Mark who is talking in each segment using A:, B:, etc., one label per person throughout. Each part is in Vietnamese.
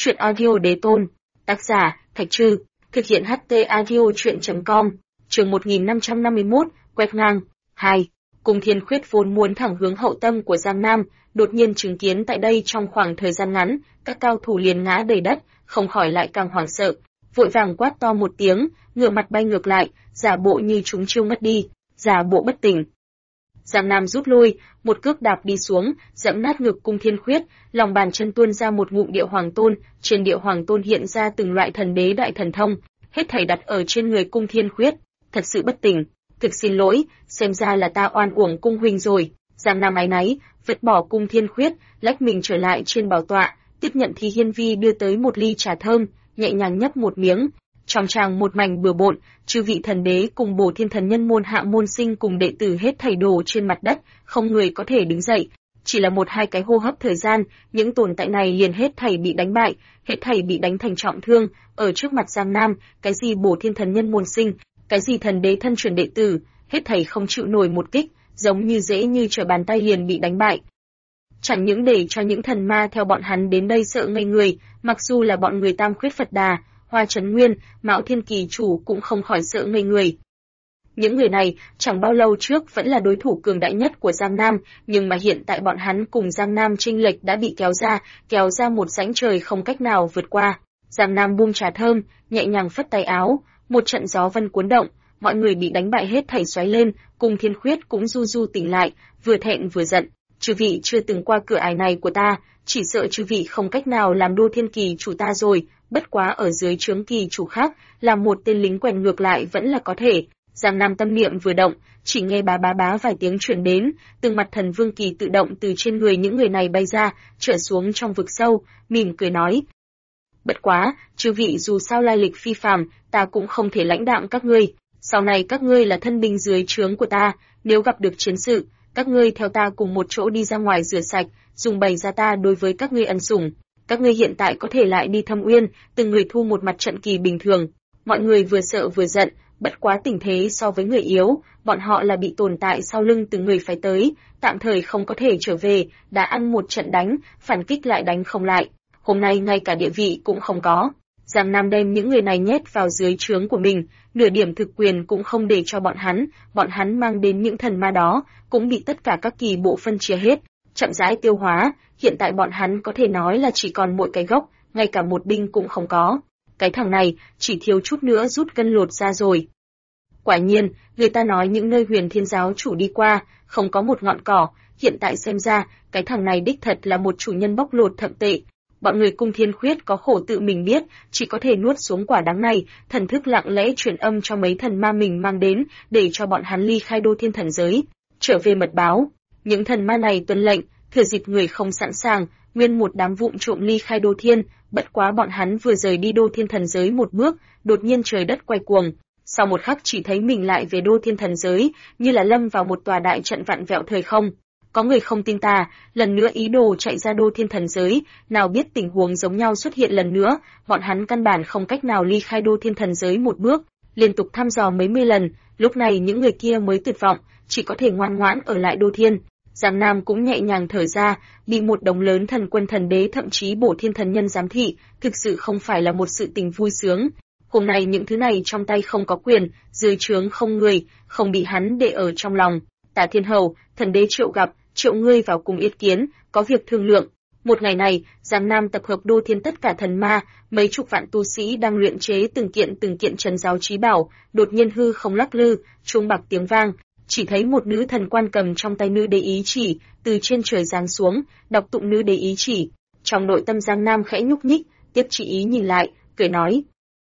A: Truyện audio đế tôn. Tác giả, Thạch Trư. Thực hiện HT audio truyện.com. Chương 1551, quét ngang. 2. Cung Thiên Khuyết vốn muốn thẳng hướng hậu tâm của Giang Nam, đột nhiên chứng kiến tại đây trong khoảng thời gian ngắn, các cao thủ liền ngã đầy đất, không khỏi lại càng hoảng sợ. Vội vàng quát to một tiếng, ngửa mặt bay ngược lại, giả bộ như chúng chiêu ngất đi, giả bộ bất tỉnh. Giang Nam rút lui, một cước đạp đi xuống, dẫm nát ngực Cung Thiên Khuyết, lòng bàn chân tuôn ra một ngụm địa hoàng tôn, trên địa hoàng tôn hiện ra từng loại thần đế đại thần thông, hết thảy đặt ở trên người Cung Thiên Khuyết, thật sự bất tỉnh, thực xin lỗi, xem ra là ta oan uổng Cung huynh rồi. Giang Nam áy náy, vứt bỏ Cung Thiên Khuyết, lách mình trở lại trên bảo tọa, tiếp nhận Thi Hiên Vi đưa tới một ly trà thơm, nhẹ nhàng nhấp một miếng. Trong tràng một mảnh bừa bộn, chư vị thần đế cùng Bổ Thiên Thần Nhân môn hạ môn sinh cùng đệ tử hết thảy đổ trên mặt đất, không người có thể đứng dậy. Chỉ là một hai cái hô hấp thời gian, những tồn tại này liền hết thảy bị đánh bại, hết thảy bị đánh thành trọng thương. Ở trước mặt Giang Nam, cái gì Bổ Thiên Thần Nhân môn sinh, cái gì thần đế thân truyền đệ tử, hết thảy không chịu nổi một kích, giống như dễ như trở bàn tay liền bị đánh bại. Chẳng những để cho những thần ma theo bọn hắn đến đây sợ ngây người, mặc dù là bọn người Tam Khuyết Phật Đà, Hoa Chấn Nguyên, Mão Thiên Kỳ chủ cũng không khỏi sợ ngây người. Những người này chẳng bao lâu trước vẫn là đối thủ cường đại nhất của Giang Nam, nhưng mà hiện tại bọn hắn cùng Giang Nam chênh lệch đã bị kéo ra một rãnh trời không cách nào vượt qua. Giang Nam buông trà thơm, nhẹ nhàng phất tay áo, một trận gió vân cuốn động, mọi người bị đánh bại hết thảy xoáy lên, Cung Thiên Khuyết cũng du du tỉnh lại, vừa thẹn vừa giận. Chư vị chưa từng qua cửa ải này của ta, chỉ sợ chư vị không cách nào làm Đô Thiên Kỳ chủ ta rồi, bất quá ở dưới trướng kỳ chủ khác, làm một tên lính quèn ngược lại vẫn là có thể. Giang Nam tâm niệm vừa động, chỉ nghe bá bá bá vài tiếng truyền đến, từng mặt thần vương kỳ tự động từ trên người những người này bay ra, trở xuống trong vực sâu, mỉm cười nói: bất quá, chư vị dù sao lai lịch phi phàm, ta cũng không thể lãnh đạm các ngươi. Sau này các ngươi là thân binh dưới trướng của ta, nếu gặp được chiến sự, các ngươi theo ta cùng một chỗ đi ra ngoài rửa sạch, dùng bày ra ta đối với các ngươi ân sủng. Các ngươi hiện tại có thể lại đi Thâm Uyên, từng người thu một mặt trận kỳ bình thường. Mọi người vừa sợ vừa giận, bất quá tình thế so với người yếu, bọn họ là bị tồn tại sau lưng từng người phải tới, tạm thời không có thể trở về, đã ăn một trận đánh, phản kích lại đánh không lại. Hôm nay ngay cả địa vị cũng không có. Giang Nam đem những người này nhét vào dưới trướng của mình, nửa điểm thực quyền cũng không để cho bọn hắn mang đến những thần ma đó, cũng bị tất cả các kỳ bộ phân chia hết, chậm rãi tiêu hóa, hiện tại bọn hắn có thể nói là chỉ còn mỗi cái gốc, ngay cả một binh cũng không có. Cái thằng này, chỉ thiếu chút nữa rút gân lột ra rồi. Quả nhiên, người ta nói những nơi Huyền Thiên giáo chủ đi qua, không có một ngọn cỏ, hiện tại xem ra, cái thằng này đích thật là một chủ nhân bóc lột thậm tệ. Bọn người Cung Thiên Khuyết có khổ tự mình biết, chỉ có thể nuốt xuống quả đắng này, thần thức lặng lẽ truyền âm cho mấy thần ma mình mang đến, để cho bọn hắn ly khai Đô Thiên thần giới, trở về mật báo. Những thần ma này tuân lệnh, thừa dịp người không sẵn sàng, nguyên một đám vụng trộm ly khai Đô Thiên, bất quá bọn hắn vừa rời đi Đô Thiên thần giới một bước, đột nhiên trời đất quay cuồng. Sau một khắc chỉ thấy mình lại về Đô Thiên thần giới, như là lâm vào một tòa đại trận vặn vẹo thời không. Có người không tin ta, lần nữa ý đồ chạy ra Đô Thiên thần giới, nào biết tình huống giống nhau xuất hiện lần nữa, bọn hắn căn bản không cách nào ly khai Đô Thiên thần giới một bước, liên tục thăm dò mấy mươi lần, lúc này những người kia mới tuyệt vọng, chỉ có thể ngoan ngoãn ở lại Đô Thiên. Giang Nam cũng nhẹ nhàng thở ra, bị một đống lớn thần quân thần đế thậm chí Bổ Thiên thần nhân giám thị, thực sự không phải là một sự tình vui sướng. Hôm nay những thứ này trong tay không có quyền, dưới trướng không người, không bị hắn để ở trong lòng. Tả Thiên Hầu, thần đế Triệu gặp, Triệu ngươi vào cùng ý kiến, có việc thương lượng. Một ngày này, Giang Nam tập hợp Đô Thiên tất cả thần ma, mấy chục vạn tu sĩ đang luyện chế từng kiện trấn giáo chí bảo, đột nhiên hư không lắc lư, chuông bạc tiếng vang, chỉ thấy một nữ thần quan cầm trong tay nữ đế ý chỉ, từ trên trời giáng xuống, đọc tụng nữ đế ý chỉ. Trong nội tâm Giang Nam khẽ nhúc nhích, tiếp chỉ ý nhìn lại, cười nói: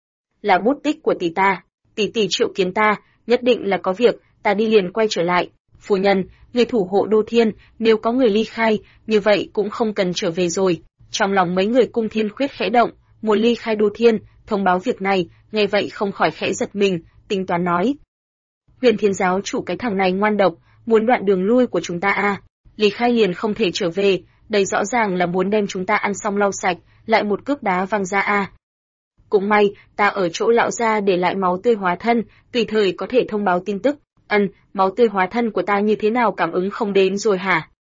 A: là bút tích của tỷ ta, tỷ triệu kiến ta, nhất định là có việc, ta đi liền quay trở lại. Phu nhân, người thủ hộ Đô Thiên, nếu có người ly khai, như vậy cũng không cần trở về rồi. Trong lòng mấy người Cung Thiên Khuyết khẽ động, muốn ly khai Đô Thiên, thông báo việc này, nghe vậy không khỏi khẽ giật mình, tính toán nói: Huyền Thiên giáo chủ cái thằng này ngoan độc, muốn đoạn đường lui của chúng ta à? Ly khai liền không thể trở về, đây rõ ràng là muốn đem chúng ta ăn xong lau sạch, lại một cước đá văng ra à? Cũng may, ta ở chỗ lão gia để lại máu tươi hóa thân, tùy thời có thể thông báo tin tức. Máu tươi hóa thân của ta như thế nào cảm ứng không đến rồi hả?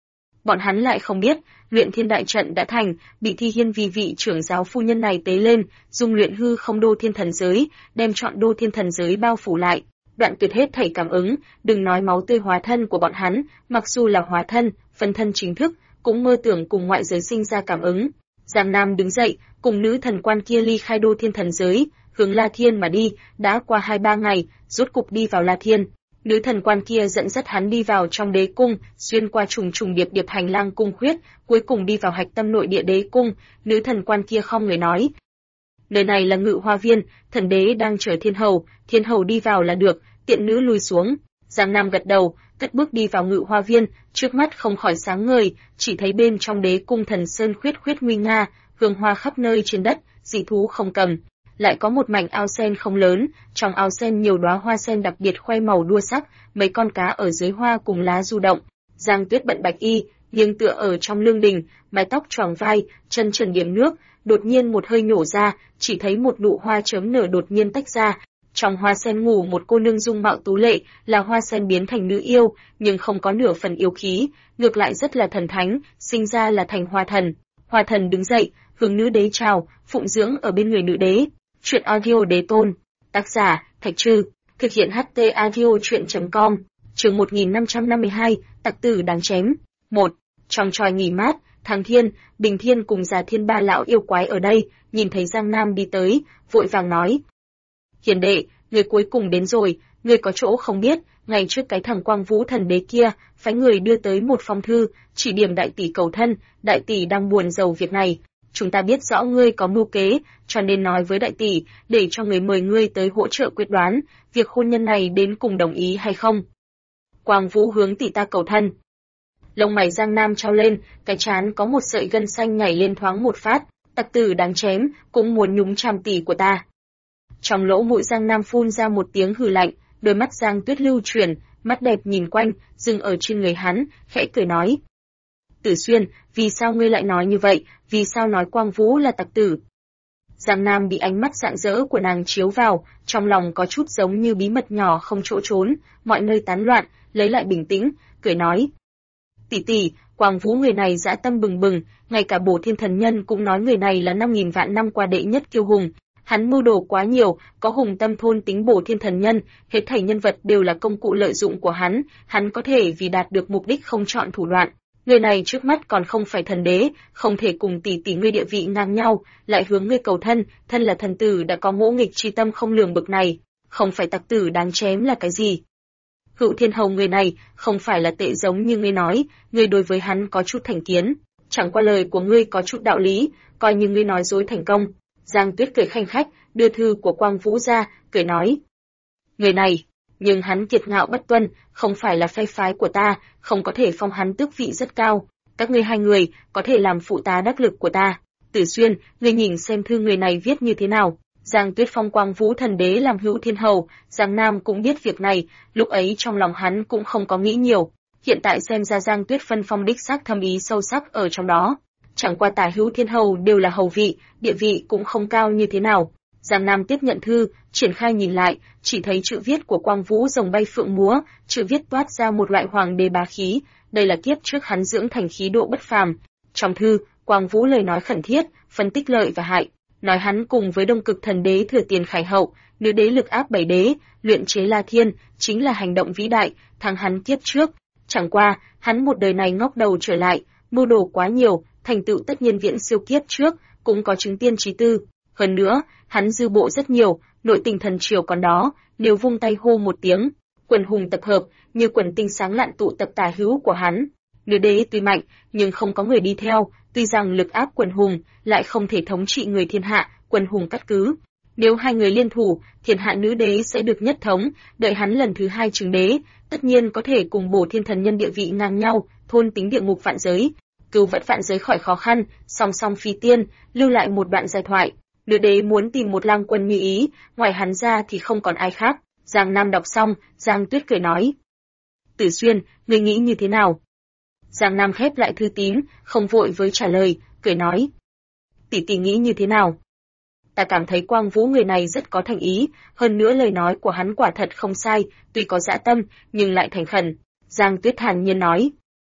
A: Bọn hắn lại không biết, luyện thiên đại trận đã thành, bị Thi Hiên vì vị trưởng giáo phu nhân này tế lên, dung luyện hư không đô thiên thần giới, đem trọn đô thiên thần giới bao phủ lại, đoạn tuyệt hết thảy cảm ứng, đừng nói máu tươi hóa thân của bọn hắn, mặc dù là hóa thân, phân thân chính thức, cũng mơ tưởng cùng ngoại giới sinh ra cảm ứng. Giang Nam đứng dậy, cùng nữ thần quan kia ly khai đô thiên thần giới, hướng La Thiên mà đi, đã qua 2-3 ngày, rốt cục đi vào La Thiên. Nữ thần quan kia dẫn dắt hắn đi vào trong đế cung, xuyên qua trùng trùng điệp điệp hành lang cung khuyết, cuối cùng đi vào hạch tâm nội địa đế cung. Nữ thần quan kia không người nói: "Nơi này là Ngự Hoa Viên, thần đế đang chờ Thiên hầu đi vào là được." Tiện nữ lùi xuống. Giang Nam gật đầu, cất bước đi vào Ngự Hoa Viên, trước mắt không khỏi sáng ngời, chỉ thấy bên trong đế cung thần sơn khuyết nguy nga, hương hoa khắp nơi trên đất, dị thú không cầm. Lại có một mảnh ao sen không lớn, trong ao sen nhiều đóa hoa sen đặc biệt khoe màu đua sắc, mấy con cá ở dưới hoa cùng lá du động. Giang Tuyết bận bạch y, nghiêng tựa ở trong lương đình, mái tóc choàng vai, chân trần điểm nước, đột nhiên một hơi nhổ ra, chỉ thấy một nụ hoa chớm nở đột nhiên tách ra. Trong hoa sen ngủ một cô nương dung mạo tú lệ, là hoa sen biến thành nữ yêu, nhưng không có nửa phần yêu khí, ngược lại rất là thần thánh, sinh ra là thành hoa thần. Hoa thần đứng dậy, hướng nữ đế chào, phụng dưỡng ở bên người nữ đế. Chuyện audio đế tôn. Tác giả, Thạch Trư. Thực hiện HT audio chuyện.com. Chương 1552, tặc tử đáng chém. 1. Trong tròi nghỉ mát, Thằng Thiên, Bình Thiên cùng Già Thiên ba lão yêu quái ở đây, nhìn thấy Giang Nam đi tới, vội vàng nói: "Hiền đệ, người cuối cùng đến rồi, người có chỗ không biết, ngày trước cái thằng Quang Vũ thần đế kia, phái người đưa tới một phong thư, chỉ điểm đại tỷ cầu thân, đại tỷ đang buồn rầu việc này. Chúng ta biết rõ ngươi có mưu kế, cho nên nói với đại tỷ, để cho người mời ngươi tới hỗ trợ quyết đoán, việc hôn nhân này đến cùng đồng ý hay không." Quang Vũ hướng tỷ ta cầu thân. Lông mày Giang Nam trao lên, cái trán có một sợi gân xanh nhảy lên thoáng một phát, tặc tử đáng chém, cũng muốn nhúng chàm tỷ của ta. Trong lỗ mũi Giang Nam phun ra một tiếng hừ lạnh, đôi mắt Giang Tuyết lưu chuyển, mắt đẹp nhìn quanh, dừng ở trên người hắn, khẽ cười nói: "Tử Xuyên, vì sao ngươi lại nói như vậy, vì sao nói Quang Vũ là tặc tử?" Giang Nam bị ánh mắt rạng rỡ của nàng chiếu vào, trong lòng có chút giống như bí mật nhỏ không chỗ trốn, mọi nơi tán loạn, lấy lại bình tĩnh, cười nói: "Tỷ tỷ, Quang Vũ người này dã tâm bừng bừng, ngay cả Bổ Thiên Thần Nhân cũng nói người này là 5000 vạn năm qua đệ nhất kiêu hùng. Hắn mưu đồ quá nhiều, có hùng tâm thôn tính Bổ Thiên Thần Nhân, hết thảy nhân vật đều là công cụ lợi dụng của hắn có thể vì đạt được mục đích không chọn thủ đoạn. Người này trước mắt còn không phải thần đế, không thể cùng tỷ tỷ ngươi địa vị ngang nhau, lại hướng ngươi cầu thân, thân là thần tử đã có ngỗ nghịch chi tâm không lường bực này, không phải tặc tử đáng chém là cái gì? Hữu Thiên Hầu người này không phải là tệ giống như ngươi nói, ngươi đối với hắn có chút thành kiến, chẳng qua lời của ngươi có chút đạo lý, coi như ngươi nói dối thành công." Giang Tuyết cười khanh khách, đưa thư của Quang Vũ ra, cười nói: "Người này, nhưng hắn kiệt ngạo bất tuân, không phải là phe phái của ta, không có thể phong hắn tước vị rất cao. Các ngươi hai người có thể làm phụ tá đắc lực của ta. Tử Xuyên, ngươi nhìn xem thư người này viết như thế nào." Giang Tuyết phong Quang Vũ thần đế làm Hữu Thiên Hầu, Giang Nam cũng biết việc này, lúc ấy trong lòng hắn cũng không có nghĩ nhiều. Hiện tại xem ra Giang Tuyết phân phong đích xác thâm ý sâu sắc ở trong đó. Chẳng qua Tả Hữu Thiên Hầu đều là hầu vị, địa vị cũng không cao như thế nào. Giang Nam tiếp nhận thư, triển khai nhìn lại, chỉ thấy chữ viết của Quang Vũ rồng bay phượng múa, chữ viết toát ra một loại hoàng đế bá khí, đây là kiếp trước hắn dưỡng thành khí độ bất phàm. Trong thư, Quang Vũ lời nói khẩn thiết, phân tích lợi và hại, nói hắn cùng với Đông Cực Thần Đế Thừa Tiền Khải Hậu, nữ đế lực áp bảy đế, luyện chế La Thiên, chính là hành động vĩ đại, thắng hắn kiếp trước. Chẳng qua, hắn một đời này ngóc đầu trở lại, mưu đồ quá nhiều, thành tựu tất nhiên viễn siêu kiếp trước, cũng có chứng tiên trí tư. Hơn nữa, hắn dư bộ rất nhiều, nội tình thần triều còn đó, nếu vung tay hô một tiếng, quần hùng tập hợp, như quần tinh sáng lạn tụ tập tả hữu của hắn. Nữ đế tuy mạnh, nhưng không có người đi theo, tuy rằng lực áp quần hùng, lại không thể thống trị người thiên hạ, quần hùng cắt cứ. Nếu hai người liên thủ, thiên hạ nữ đế sẽ được nhất thống, đợi hắn lần thứ hai chứng đế, tất nhiên có thể cùng Bổ Thiên Thần Nhân địa vị ngang nhau, thôn tính địa ngục vạn giới, cứu vãn vạn giới khỏi khó khăn, song song phi tiên, lưu lại một đoạn giai thoại. Nữ đế muốn tìm một lang quân như ý, ngoài hắn ra thì không còn ai khác. Giang Nam đọc xong, Giang Tuyết cười nói: "Tử Xuyên, ngươi nghĩ như thế nào?" Giang Nam khép lại thư tín, không vội với trả lời, cười nói: "Tỷ tỷ nghĩ như thế nào? Ta cảm thấy Quang Vũ người này rất có thành ý, hơn nữa lời nói của hắn quả thật không sai, tuy có dã tâm, nhưng lại thành khẩn." Giang Tuyết thản nhiên nói: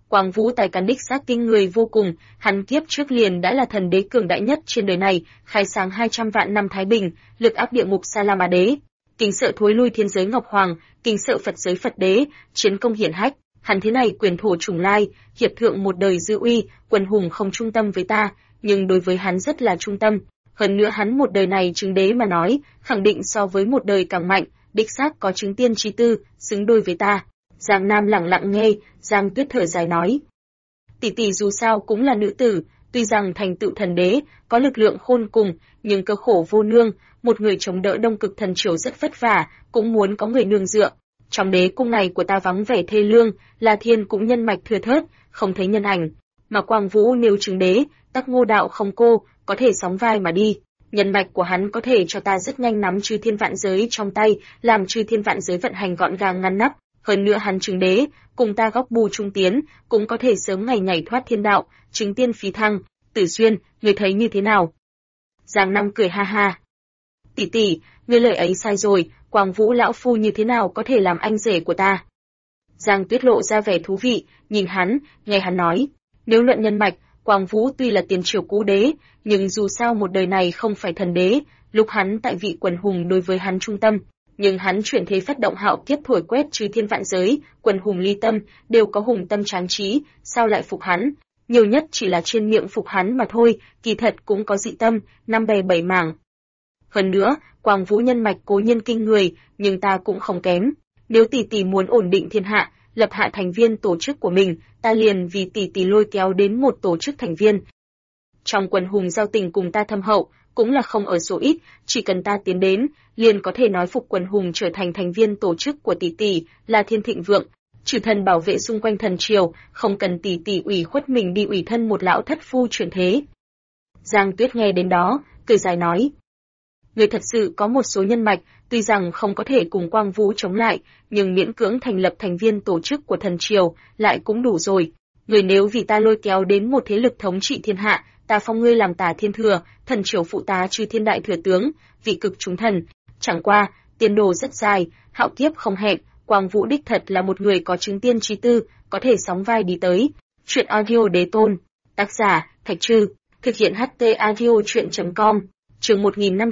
A: Quang Vũ tài cán đích xác kinh người vô cùng, hắn kiếp trước liền đã là thần đế cường đại nhất trên đời này, khai sáng 200 vạn năm thái bình, lực áp địa ngục Sa La Ma đế, kính sợ thối lui thiên giới Ngọc Hoàng, kính sợ Phật giới Phật đế, chiến công hiển hách. Hắn thế này quyền thổ trùng lai, hiệp thượng một đời dư uy, quần hùng không trung tâm với ta, nhưng đối với hắn rất là trung tâm. Hơn nữa hắn một đời này chứng đế mà nói, khẳng định so với một đời càng mạnh, đích xác có chứng tiên trí tư, xứng đôi với ta. Giang Nam lặng lặng nghe, Giang Tuyết thở dài nói. Tỷ tỷ dù sao cũng là nữ tử, tuy rằng thành tựu thần đế, có lực lượng khôn cùng, nhưng cơ khổ vô nương, một người chống đỡ đông cực thần triều rất vất vả, cũng muốn có người nương dựa. Trong đế cung này của ta vắng vẻ thê lương, La Thiên cũng nhân mạch thưa thớt, không thấy nhân ảnh. Mà Quang Vũ nếu chứng đế, tắc ngô đạo không cô, có thể sóng vai mà đi. Nhân mạch của hắn có thể cho ta rất nhanh nắm chư thiên vạn giới trong tay, làm chư thiên vạn giới vận hành gọn gàng ngăn nắp. Hơn nữa hắn chứng đế, cùng ta góc bù trung tiến, cũng có thể sớm ngày nhảy thoát thiên đạo, chứng tiên phí thăng. Tử Xuyên, ngươi thấy như thế nào? Giang Nam cười ha ha. Tỷ tỷ, ngươi lời ấy sai rồi, Quang Vũ lão phu như thế nào có thể làm anh rể của ta? Giang Tuyết lộ ra vẻ thú vị, nhìn hắn, nghe hắn nói. Nếu luận nhân mạch, Quang Vũ tuy là tiền triều cũ đế, nhưng dù sao một đời này không phải thần đế, lúc hắn tại vị quần hùng đối với hắn trung tâm. Nhưng hắn chuyển thế phát động hạo kiếp thổi quét trừ thiên vạn giới, quần hùng ly tâm, đều có hùng tâm tráng trí, sao lại phục hắn? Nhiều nhất chỉ là trên miệng phục hắn mà thôi, kỳ thật cũng có dị tâm, năm bè bảy mảng. Hơn nữa, Quang Vũ nhân mạch cố nhiên kinh người, nhưng ta cũng không kém. Nếu tỷ tỷ muốn ổn định thiên hạ, lập hạ thành viên tổ chức của mình, ta liền vì tỷ tỷ lôi kéo đến một tổ chức thành viên. Trong quần hùng giao tình cùng ta thâm hậu, cũng là không ở số ít, chỉ cần ta tiến đến, liền có thể nói phục quần hùng trở thành thành viên tổ chức của tỷ tỷ, là thiên thịnh vượng. Trừ thần bảo vệ xung quanh thần triều, không cần tỷ tỷ ủy khuất mình đi ủy thân một lão thất phu chuyển thế. Giang Tuyết nghe đến đó, cười dài nói. Người thật sự có một số nhân mạch, tuy rằng không có thể cùng Quang Vũ chống lại, nhưng miễn cưỡng thành lập thành viên tổ chức của thần triều, lại cũng đủ rồi. Người nếu vì ta lôi kéo đến một thế lực thống trị thiên hạ, ta phong ngươi làm tả thiên thừa, thần triều phụ tá chư thiên đại thừa tướng, vị cực chúng thần. Chẳng qua, tiền đồ rất dài, hạo kiếp không hẹn, Quang Vũ đích thật là một người có chứng tiên trí tư, có thể sóng vai đi tới. Chuyện audio đế tôn, tác giả, Thạch Trư, thực hiện HT audio chuyện.com, chương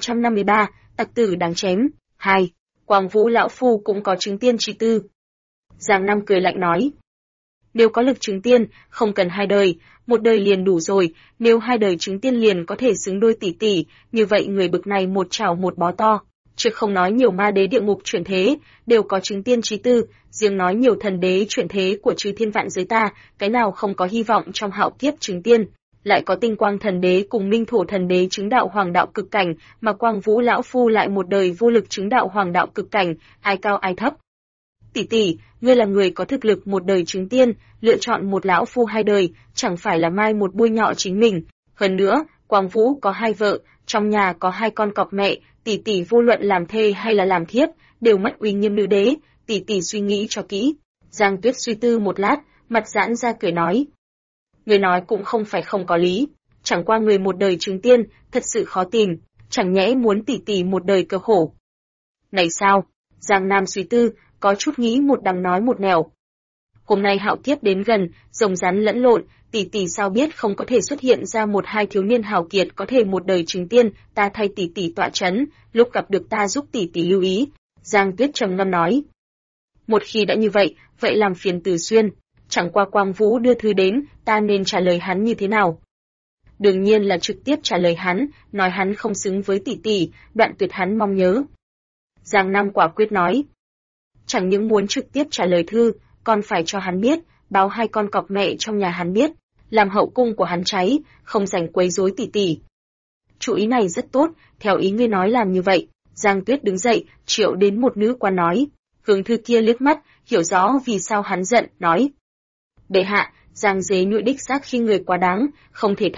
A: 1553, tặc tử đáng chém, 2. Quang Vũ lão phu cũng có chứng tiên trí tư. Giang Nam cười lạnh nói. Nếu có lực chứng tiên, không cần 2 đời, 1 đời liền đủ rồi, nếu 2 đời chứng tiên liền có thể xứng đôi tỷ tỷ, như vậy người bực này một chảo một bó to. Chứ không nói nhiều ma đế địa ngục chuyển thế, đều có chứng tiên trí tư, riêng nói nhiều thần đế chuyển thế của chư thiên vạn giới ta, cái nào không có hy vọng trong hạo kiếp chứng tiên. Lại có tinh quang thần đế cùng minh thổ thần đế chứng đạo hoàng đạo cực cảnh, mà Quang Vũ lão phu lại một đời vô lực chứng đạo hoàng đạo cực cảnh, ai cao ai thấp. Tỷ tỷ, ngươi là người có thực lực một đời chứng tiên, lựa chọn một lão phu 2 đời, chẳng phải là mai một bôi nhọ chính mình. Hơn nữa, Quang Vũ có 2 vợ, trong nhà có 2 con cọp mẹ, tỷ tỷ vô luận làm thê hay là làm thiếp, đều mất uy nghiêm nữ đế, tỷ tỷ suy nghĩ cho kỹ. Giang Tuyết suy tư một lát, mặt giãn ra cười nói. Người nói cũng không phải không có lý, chẳng qua người một đời chứng tiên, thật sự khó tìm, chẳng nhẽ muốn tỷ tỷ một đời cơ khổ. Này sao? Giang Nam suy tư, có chút nghĩ một đằng nói một nẻo. Hôm nay hạo kiếp đến gần, rồng rắn lẫn lộn, tỷ tỷ sao biết không có thể xuất hiện ra 1-2 thiếu niên hào kiệt có thể một đời chứng tiên, ta thay tỷ tỷ tọa chấn, lúc gặp được ta giúp tỷ tỷ lưu ý. Giang Tuyết trầm ngâm nói. Một khi đã như vậy, vậy làm phiền Từ Xuyên, chẳng qua Quang Vũ đưa thư đến, ta nên trả lời hắn như thế nào? Đương nhiên là trực tiếp trả lời hắn, nói hắn không xứng với tỷ tỷ, đoạn tuyệt hắn mong nhớ. Giang Nam quả quyết nói. Chẳng những muốn trực tiếp trả lời thư, còn phải cho hắn biết, báo 2 con cọp mẹ trong nhà hắn biết, làm hậu cung của hắn cháy, không rảnh quấy rối tỷ tỷ. Chủ ý này rất tốt, theo ý ngươi nói làm như vậy. Giang Tuyết đứng dậy, triệu đến một nữ quan nói. Hướng thư kia liếc mắt, hiểu rõ vì sao hắn giận, nói. Bệ hạ, Giang dế nhụy đích xác khi người quá đáng, không thể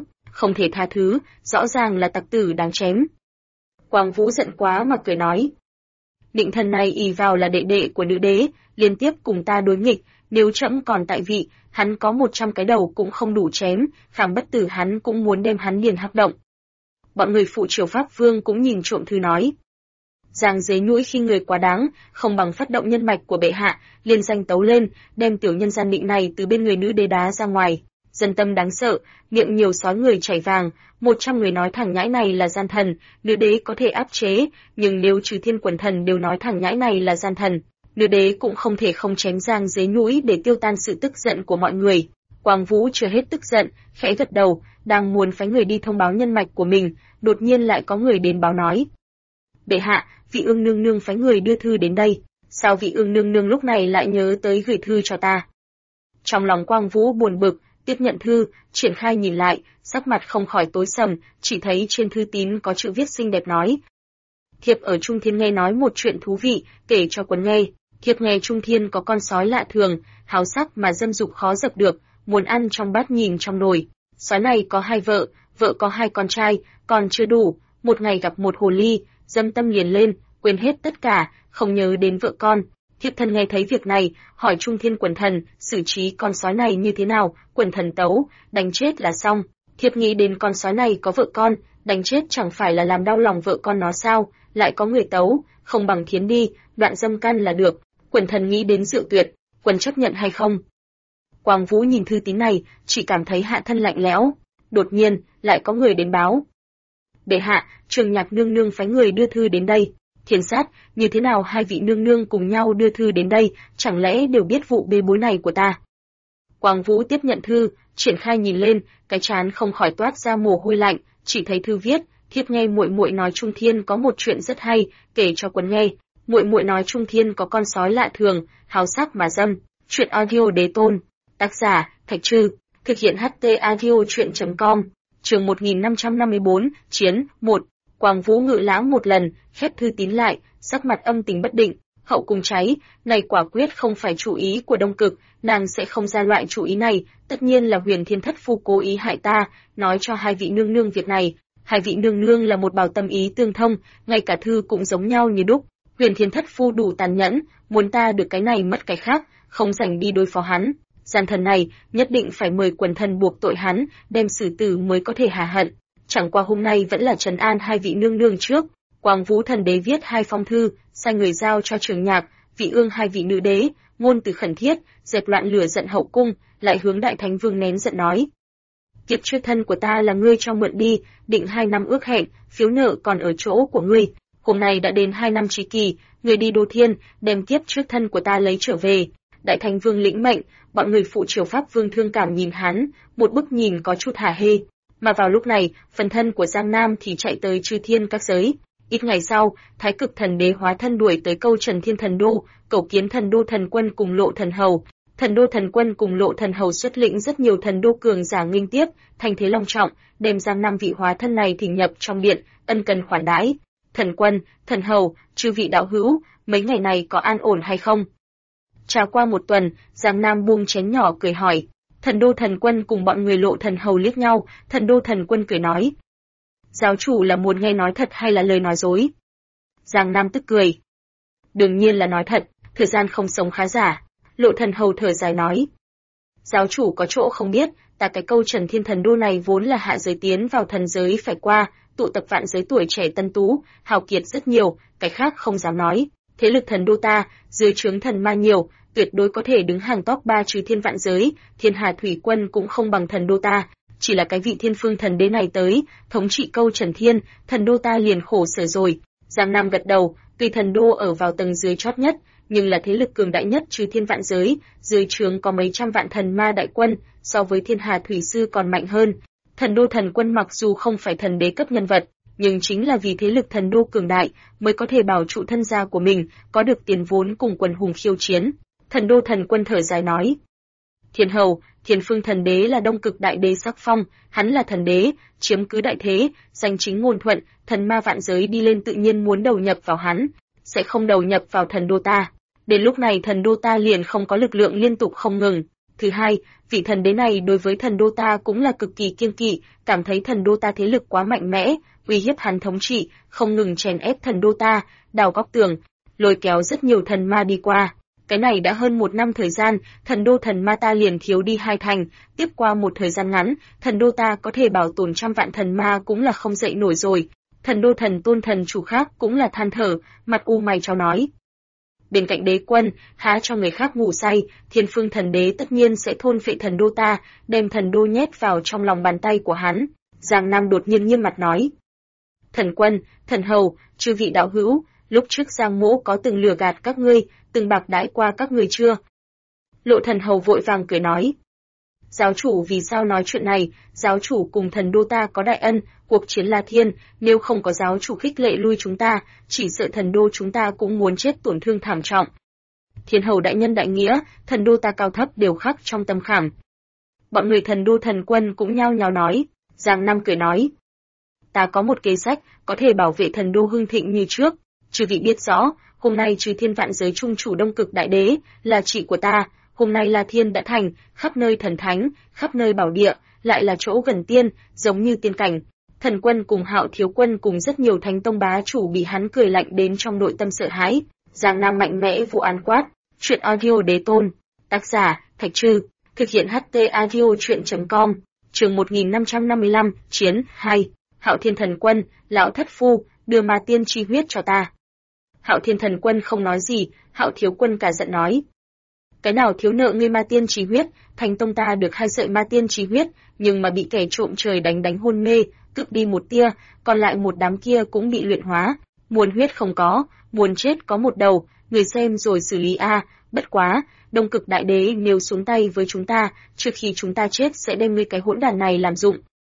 A: tha thứ, rõ ràng là tặc tử đáng chém. Quang Vũ giận quá mà cười nói. Định thần này ỷ vào là đệ đệ của nữ đế, liên tiếp cùng ta đối nghịch, nếu trẫm còn tại vị, hắn có 100 cái đầu cũng không đủ chém, Khảm Bất Tử hắn cũng muốn đem hắn liền hắc động. Bọn người phụ triều Pháp Vương cũng nhìn trộm thư nói. Giang Dế Nhũi khi người quá đáng, không bằng phát động nhân mạch của bệ hạ, liên danh tấu lên, đem tiểu nhân gian định này từ bên người nữ đế đá ra ngoài. Dân tâm đáng sợ, miệng nhiều sói người chảy vàng, 100 người nói thằng nhãi này là gian thần, nữ đế có thể áp chế, nhưng nếu trừ thiên quần thần đều nói thằng nhãi này là gian thần, nữ đế cũng không thể không chém Giang Dế Nhũi để tiêu tan sự tức giận của mọi người. Quang Vũ chưa hết tức giận, khẽ gật đầu, đang muốn phái người đi thông báo nhân mạch của mình, đột nhiên lại có người đến báo nói: bệ hạ, vị ương nương nương phái người đưa thư đến đây. Sao vị ương nương nương lúc này lại nhớ tới gửi thư cho ta? Trong lòng Quang Vũ buồn bực, tiếp nhận thư, triển khai nhìn lại, sắc mặt không khỏi tối sầm, chỉ thấy trên thư tín có chữ viết xinh đẹp nói: thiệp ở Trung Thiên nghe nói một chuyện thú vị, kể cho quần nghe. Thiệp nghe Trung Thiên có con sói lạ thường, háo sắc mà dâm dục khó dập được, muốn ăn trong bát nhìn trong nồi. Sói này có 2 vợ, vợ có 2 con trai, còn chưa đủ, một ngày gặp một hồ ly, dâm tâm liền lên, quên hết tất cả, không nhớ đến vợ con. Thiệp thần nghe thấy việc này, hỏi Trung Thiên quần thần, xử trí con sói này như thế nào? Quần thần tấu, đánh chết là xong. Thiệp nghĩ đến con sói này có vợ con, đánh chết chẳng phải là làm đau lòng vợ con nó sao? Lại có người tấu, không bằng thiến đi, đoạn dâm căn là được. Quần thần nghĩ đến Diệu Tuyệt, quần chấp nhận hay không? Quang Vũ nhìn thư tín này, chỉ cảm thấy hạ thân lạnh lẽo. Đột nhiên, lại có người đến báo: bệ hạ, Trường Nhạc nương nương phái người đưa thư đến đây. Thiên Sát, như thế nào hai vị nương nương cùng nhau đưa thư đến đây, chẳng lẽ đều biết vụ bê bối này của ta? Quang Vũ tiếp nhận thư, triển khai nhìn lên, cái trán không khỏi toát ra mồ hôi lạnh, chỉ thấy thư viết: thiếp nghe muội muội nói Trung Thiên có một chuyện rất hay, kể cho quần nghe. Muội muội nói Trung Thiên có con sói lạ thường, háo sắc mà dâm. Chuyện audio đế tôn. Tác giả: Thạch Trư. Thực hiện HT audio truyện.com. Chương 1554, Chiến 1. Quang Vũ ngự lãng một lần, khép thư tín lại, sắc mặt âm tình bất định. Hậu cung cháy, này quả quyết không phải chủ ý của Đông Cực, nàng sẽ không ra loại chủ ý này, tất nhiên là Huyền Thiên Thất Phu cố ý hại ta, nói cho hai vị nương nương việc này. Hai vị nương nương là một bào tâm ý tương thông, ngay cả thư cũng giống nhau như đúc. Huyền Thiên Thất Phu đủ tàn nhẫn, muốn ta được cái này mất cái khác, không rảnh đi đối phó hắn. Gian thần này nhất định phải mời quần thần buộc tội hắn, đem xử tử mới có thể hạ hận. Chẳng qua hôm nay vẫn là trấn an hai vị nương nương trước. Quang Vũ thần đế viết 2 phong thư, sai người giao cho Trường Nhạc, Vị Ương hai vị nữ đế, ngôn từ khẩn thiết, dẹp loạn lửa giận hậu cung, lại hướng Đại Thánh Vương nén giận nói: kiếp trước thân của ta là ngươi cho mượn đi, định 2 năm ước hẹn, phiếu nợ còn ở chỗ của ngươi. Hôm nay đã đến 2 năm chí kỳ, ngươi đi Đô Thiên, đem kiếp trước thân của ta lấy trở về. Đại Thánh Vương lĩnh mệnh, bọn người phụ triều Pháp Vương thương cảm nhìn hắn, một bức nhìn có chút hả hê. Mà vào lúc này, phần thân của Giang Nam thì chạy tới Chư Thiên các giới. Ít ngày sau, Thái Cực Thần Đế hóa thân đuổi tới câu Trần Thiên Thần Đô, cầu kiến Thần Đô Thần Quân cùng Lộ Thần Hầu. Thần Đô Thần Quân cùng Lộ Thần Hầu xuất lĩnh rất nhiều thần đô cường giả nghênh tiếp, thành thế long trọng, đem Giang Nam vị hóa thân này thỉnh nhập trong điện, ân cần khoản đãi. Thần Quân, Thần Hầu, chư vị đạo hữu, mấy ngày này có an ổn hay không? Trải qua một tuần, Giang Nam buông chén nhỏ cười hỏi. Thần Đô Thần Quân cùng bọn người Lộ Thần Hầu liếc nhau, Thần Đô Thần Quân cười nói: giáo chủ là muốn nghe nói thật hay là lời nói dối? Giang Nam tức cười: đương nhiên là nói thật, thời gian không sống khá giả. Lộ Thần Hầu thở dài nói: giáo chủ có chỗ không biết, ta cái câu Trần Thiên Thần Đô này vốn là hạ giới tiến vào thần giới phải qua, tụ tập vạn giới tuổi trẻ tân tú, hào kiệt rất nhiều, cái khác không dám nói. Thế lực thần đô ta, dưới trướng thần ma nhiều, tuyệt đối có thể đứng hàng top 3 Chư Thiên vạn giới, Thiên Hà Thủy Quân cũng không bằng thần đô ta. Chỉ là cái vị Thiên Phương Thần Đế này tới, thống trị câu Trần Thiên, thần đô ta liền khổ sở rồi. Giang Nam gật đầu, tuy thần đô ở vào tầng dưới chót nhất, nhưng là thế lực cường đại nhất Chư Thiên vạn giới, dưới trướng có mấy trăm vạn thần ma đại quân, so với Thiên Hà Thủy Sư còn mạnh hơn. Thần đô thần quân mặc dù không phải thần đế cấp nhân vật, nhưng chính là vì thế lực thần đô cường đại mới có thể bảo trụ thân gia của mình, có được tiền vốn cùng quần hùng khiêu chiến. Thần đô thần quân thở dài nói: Thiên Hầu, Thiên Phương Thần Đế là Đông Cực đại đế sắc phong, hắn là thần đế, chiếm cứ đại thế, danh chính ngôn thuận, thần ma vạn giới đi lên tự nhiên muốn đầu nhập vào hắn, sẽ không đầu nhập vào thần đô ta. Đến lúc này thần đô ta liền không có lực lượng liên tục không ngừng. Thứ hai, vị thần đế này đối với thần đô ta cũng là cực kỳ kiêng kỵ, cảm thấy thần đô ta thế lực quá mạnh mẽ, uy hiếp hắn thống trị, không ngừng chèn ép thần đô ta, đào góc tường, lôi kéo rất nhiều thần ma đi qua. Cái này đã hơn 1 năm thời gian, thần đô thần ma ta liền thiếu đi 2 thành, tiếp qua một thời gian ngắn, thần đô ta có thể bảo tồn trăm vạn thần ma cũng là không dậy nổi rồi. Thần đô thần tôn thần chủ khác cũng là than thở, mặt u mày cháo nói. Bên cạnh đế quân, há cho người khác ngủ say, Thiên Phương thần đế tất nhiên sẽ thôn phệ thần đô ta, đem thần đô nhét vào trong lòng bàn tay của hắn. Giang Nam đột nhiên nghiêm mặt nói. Thần quân, thần hầu, chư vị đạo hữu, lúc trước Giang Mỗ có từng lừa gạt các ngươi, từng bạc đãi qua các ngươi chưa? Lộ thần hầu vội vàng cười nói. Giáo chủ vì sao nói chuyện này, giáo chủ cùng thần đô ta có đại ân, cuộc chiến La Thiên, nếu không có giáo chủ khích lệ lui chúng ta, chỉ sợ thần đô chúng ta cũng muốn chết tổn thương thảm trọng. Thiên hầu đại nhân đại nghĩa, thần đô ta cao thấp đều khắc trong tâm khảm. Bọn người thần đô thần quân cũng nhao nhao nói. Giang Nam cười nói. Ta có một kế sách, có thể bảo vệ thần đô hưng thịnh như trước. Chư vị biết rõ, hôm nay Chư Thiên vạn giới trung chủ Đông Cực Đại Đế, là chị của ta. Hôm nay La Thiên đã thành, khắp nơi thần thánh, khắp nơi bảo địa, lại là chỗ gần tiên, giống như tiên cảnh. Thần quân cùng Hạo Thiếu Quân cùng rất nhiều thánh tông bá chủ bị hắn cười lạnh đến trong nội tâm sợ hãi. Giang Nam mạnh mẽ vụ án quát. Chuyện audio đế tôn. Tác giả, Thạch Trư. Thực hiện HT audio chuyện.com. Chương 1555, Chiến 2. Hạo Thiên Thần Quân, lão thất phu, đưa ma tiên chi huyết cho ta. Hạo Thiên Thần Quân không nói gì, Hạo Thiếu Quân cả giận nói. Cái nào thiếu nợ ngươi ma tiên chi huyết, Thánh tông ta được 2 sợi ma tiên chi huyết, nhưng mà bị kẻ trộm trời đánh hôn mê, cướp đi một tia, còn lại một đám kia cũng bị luyện hóa. Muôn huyết không có, muôn chết có một đầu, người xem rồi xử lý a. Bất quá, Đông Cực Đại Đế nếu xuống tay với chúng ta, trước khi chúng ta chết sẽ đem ngươi cái hỗn đàn này làm dụng.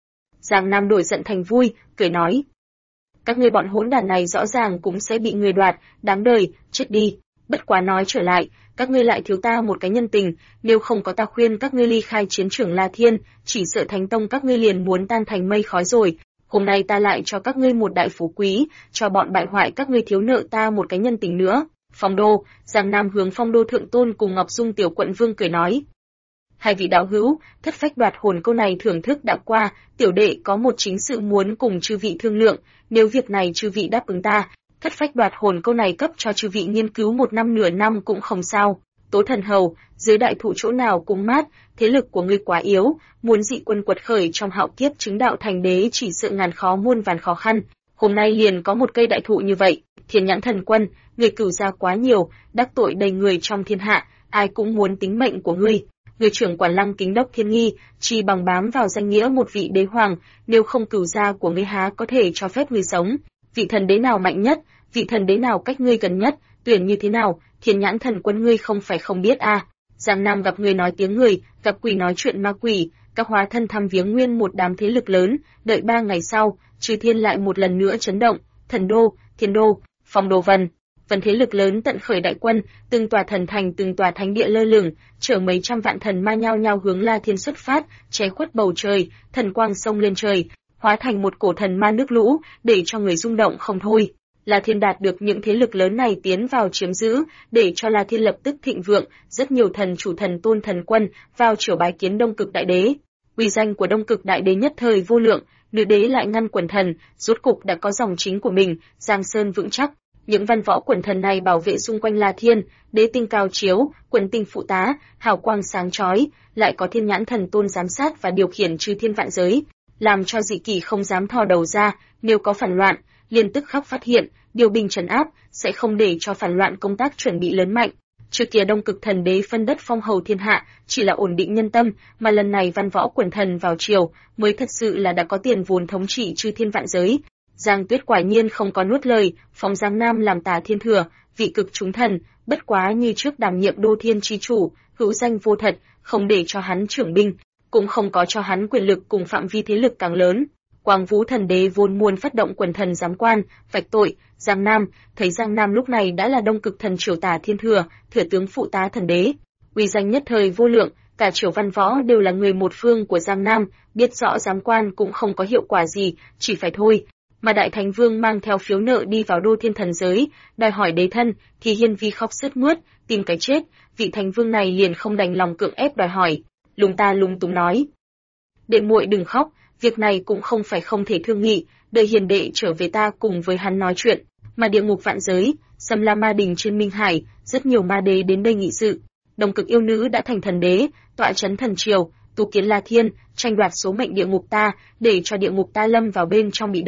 A: Giang Nam đổi giận thành vui, cười nói. Các ngươi bọn hỗn đàn này rõ ràng cũng sẽ bị người đoạt, đáng đời, chết đi. Bất quá nói trở lại, các ngươi lại thiếu ta một cái nhân tình, nếu không có ta khuyên các ngươi ly khai chiến trường La Thiên, chỉ sợ Thánh tông các ngươi liền muốn tan thành mây khói rồi. Hôm nay ta lại cho các ngươi một đại phú quý, cho bọn bại hoại các ngươi thiếu nợ ta một cái nhân tình nữa. Phong đô, Giang Nam hướng Phong đô thượng tôn cùng Ngọc Dung tiểu quận vương cười nói. Hai vị đạo hữu, thất phách đoạt hồn câu này thưởng thức đã qua, tiểu đệ có một chính sự muốn cùng chư vị thương lượng, nếu việc này chư vị đáp ứng ta, thất phách đoạt hồn câu này cấp cho chư vị nghiên cứu 1 năm nửa năm cũng không sao. Tố thần hầu, dưới đại thụ chỗ nào cũng mát, thế lực của ngươi quá yếu, muốn dị quân quật khởi trong hạo kiếp chứng đạo thành đế chỉ sợ ngàn khó muôn vàn khó khăn. Hôm nay liền có một cây đại thụ như vậy, Thiên Nhãn Thần Quân, người cửu gia quá nhiều, đắc tội đầy người trong thiên hạ, ai cũng muốn tính mệnh của ngươi. Người trưởng quản Lăng Kính Đốc Thiên Nghi, chỉ bằng bám vào danh nghĩa một vị đế hoàng, nếu không cửu gia của ngươi há có thể cho phép ngươi sống. Vị thần đế nào mạnh nhất, vị thần đế nào cách ngươi gần nhất, tuyển như thế nào, Thiên Nhãn Thần Quân ngươi không phải không biết a. Giang Nam gặp người nói tiếng người, gặp quỷ nói chuyện ma quỷ, các hóa thân thăm viếng nguyên một đám thế lực lớn, đợi 3 ngày sau, Chư Thiên lại một lần nữa chấn động, Thần đô, Thiên đô, Phong đô vân thế lực lớn tận khởi đại quân, từng tòa thần thành từng tòa thánh địa lơ lửng, chở mấy trăm vạn thần ma nhao nhao hướng La Thiên xuất phát, che khuất bầu trời, thần quang sông lên trời, hóa thành một cổ thần ma nước lũ, để cho người rung động không thôi. La Thiên đạt được những thế lực lớn này tiến vào chiếm giữ, để cho La Thiên lập tức thịnh vượng, rất nhiều thần chủ thần tôn thần quân vào triều bái kiến Đông Cực Đại Đế. Uy danh của Đông Cực Đại Đế nhất thời vô lượng, nữ đế lại ngăn quần thần, rốt cục đã có dòng chính của mình, giang sơn vững chắc. Những văn võ quần thần này bảo vệ xung quanh La Thiên, đế tinh cao chiếu, quần tinh phụ tá, hào quang sáng chói, lại có Thiên Nhãn Thần Tôn giám sát và điều khiển chư thiên vạn giới, làm cho dị kỷ không dám thò đầu ra, nếu có phản loạn, liền tức khắc phát hiện, điều binh trấn áp, sẽ không để cho phản loạn công tác chuẩn bị lớn mạnh. Trước kia Đông Cực Thần Đế phân đất phong hầu thiên hạ, chỉ là ổn định nhân tâm, mà lần này văn võ quần thần vào triều, mới thật sự là đã có tiền vốn thống trị chư thiên vạn giới. Giang Tuyết quả nhiên không có nuốt lời, phóng Giang Nam làm Tả Thiên Thừa, vị cực chúng thần, bất quá như trước đảm nhiệm đô thiên chi chủ, hữu danh vô thật, không để cho hắn trưởng binh, cũng không có cho hắn quyền lực cùng phạm vi thế lực càng lớn. Quang Vũ Thần Đế vốn muốn phát động quần thần giám quan, vạch tội, Giang Nam, thấy Giang Nam lúc này đã là Đông Cực Thần triều Tả Thiên Thừa, thừa tướng phụ tá thần đế, uy danh nhất thời vô lượng, cả triều văn võ đều là người một phương của Giang Nam, biết rõ giám quan cũng không có hiệu quả gì, chỉ phải thôi. Mà Đại Thánh Vương mang theo phiếu nợ đi vào đô thiên thần giới, đòi hỏi đế thân, thì Hiên Vi khóc sướt mướt, tìm cái chết, vị Thánh Vương này liền không đành lòng cưỡng ép đòi hỏi, lúng ta lúng túng nói: "Đệ muội đừng khóc, việc này cũng không phải không thể thương nghị, đợi hiền đệ trở về ta cùng với hắn nói chuyện." Mà địa ngục vạn giới, Sâm La Ma Đình trên Minh Hải, rất nhiều ma đế đến đây nghị sự. Đồng Cực yêu nữ đã thành thần đế, tọa trấn thần triều, tu kiến La Thiên, tranh đoạt số mệnh địa ngục ta, để cho địa ngục ta lâm vào bên trong bị động.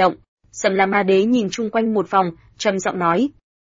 A: Sầm La Ma Đế nhìn chung quanh một vòng, trầm giọng nói.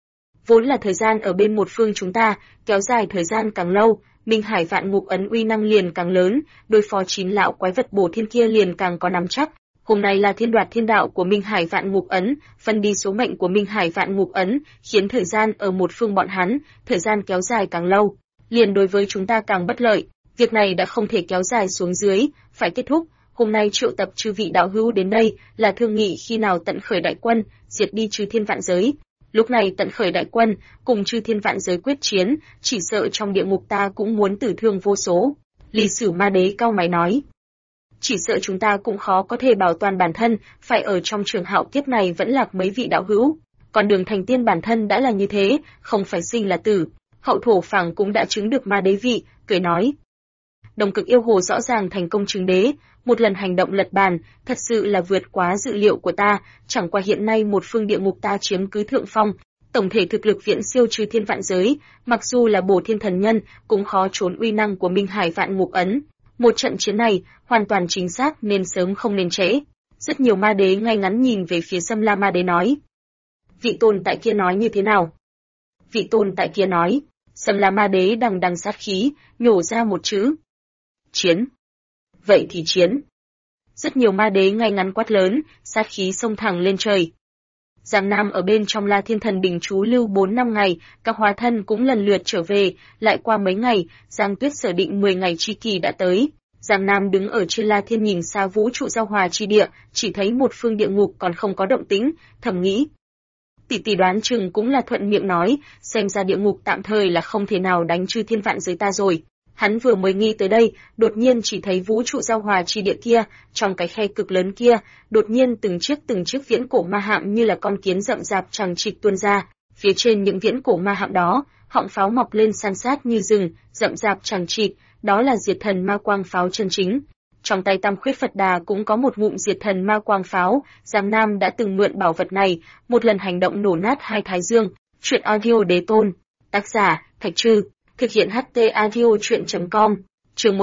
A: Vốn là thời gian ở bên một phương chúng ta, kéo dài thời gian càng lâu, Minh Hải Vạn Ngục Ấn uy năng liền càng lớn, đối phó 9 lão quái vật bổ thiên kia liền càng có nắm chắc. Hôm nay là thiên đoạt thiên đạo của Minh Hải Vạn Ngục Ấn, phân đi số mệnh của Minh Hải Vạn Ngục Ấn, khiến thời gian ở một phương bọn hắn, thời gian kéo dài càng lâu, liền đối với chúng ta càng bất lợi. Việc này đã không thể kéo dài xuống dưới, phải kết thúc. Hôm nay triệu tập chư vị đạo hữu đến đây là thương nghị khi nào tận khởi đại quân, diệt đi chư thiên vạn giới. Lúc này tận khởi đại quân, cùng chư thiên vạn giới quyết chiến, chỉ sợ trong địa ngục ta cũng muốn tử thương vô số. Lý Sử Ma Đế cau mày nói. Chỉ sợ chúng ta cũng khó có thể bảo toàn bản thân, phải ở trong trường hạo kiếp này vẫn lạc mấy vị đạo hữu. Còn đường thành tiên bản thân đã là như thế, không phải sinh là tử. Hậu thổ phảng cũng đã chứng được ma đế vị, cười nói. Đồng Cực Yêu Hồ rõ ràng thành công chứng đế, một lần hành động lật bàn, thật sự là vượt quá dự liệu của ta, chẳng qua hiện nay một phương địa ngục ta chiếm cứ thượng phong, tổng thể thực lực viễn siêu chư thiên vạn giới, mặc dù là bổ thiên thần nhân, cũng khó trốn uy năng của Minh Hải Vạn Ngục Ấn. Một trận chiến này, hoàn toàn chính xác nên sớm không nên trễ. Rất nhiều ma đế ngay ngắn nhìn về phía Sâm La Ma Đế nói. Vị tồn tại kia nói như thế nào? Vị tồn tại kia nói. Sâm La Ma Đế đằng đằng sát khí, nhổ ra một chữ. Chiến. Vậy thì chiến. Rất nhiều ma đế ngay ngắn quát lớn, sát khí xông thẳng lên trời. Giang Nam ở bên trong La Thiên Thần Đình trú lưu 4 năm ngày, các hóa thân cũng lần lượt trở về, lại qua mấy ngày, Giang Tuyết sở định 10 ngày chi kỳ đã tới. Giang Nam đứng ở trên La Thiên nhìn xa vũ trụ giao hòa chi địa, chỉ thấy một phương địa ngục còn không có động tĩnh, thầm nghĩ. Tỷ tỷ đoán chừng cũng là thuận miệng nói, xem ra địa ngục tạm thời là không thể nào đánh chư thiên vạn giới ta rồi. Hắn vừa mới nghĩ tới đây, đột nhiên chỉ thấy vũ trụ giao hòa chi địa kia, trong cái khe cực lớn kia, đột nhiên từng chiếc viễn cổ ma hạm như là con kiến rậm rạp chằng chịt tuôn ra, phía trên những viễn cổ ma hạm đó, họng pháo mọc lên san sát như rừng, rậm rạp chằng chịt, đó là diệt thần ma quang pháo chân chính. Trong tay Tam Khuyết Phật Đà cũng có một ngụm diệt thần ma quang pháo, Giang Nam đã từng mượn bảo vật này, một lần hành động nổ nát hai thái dương. Truyện audio đế tôn, tác giả Thạch Trư, thực hiện HT audio truyện.com, chương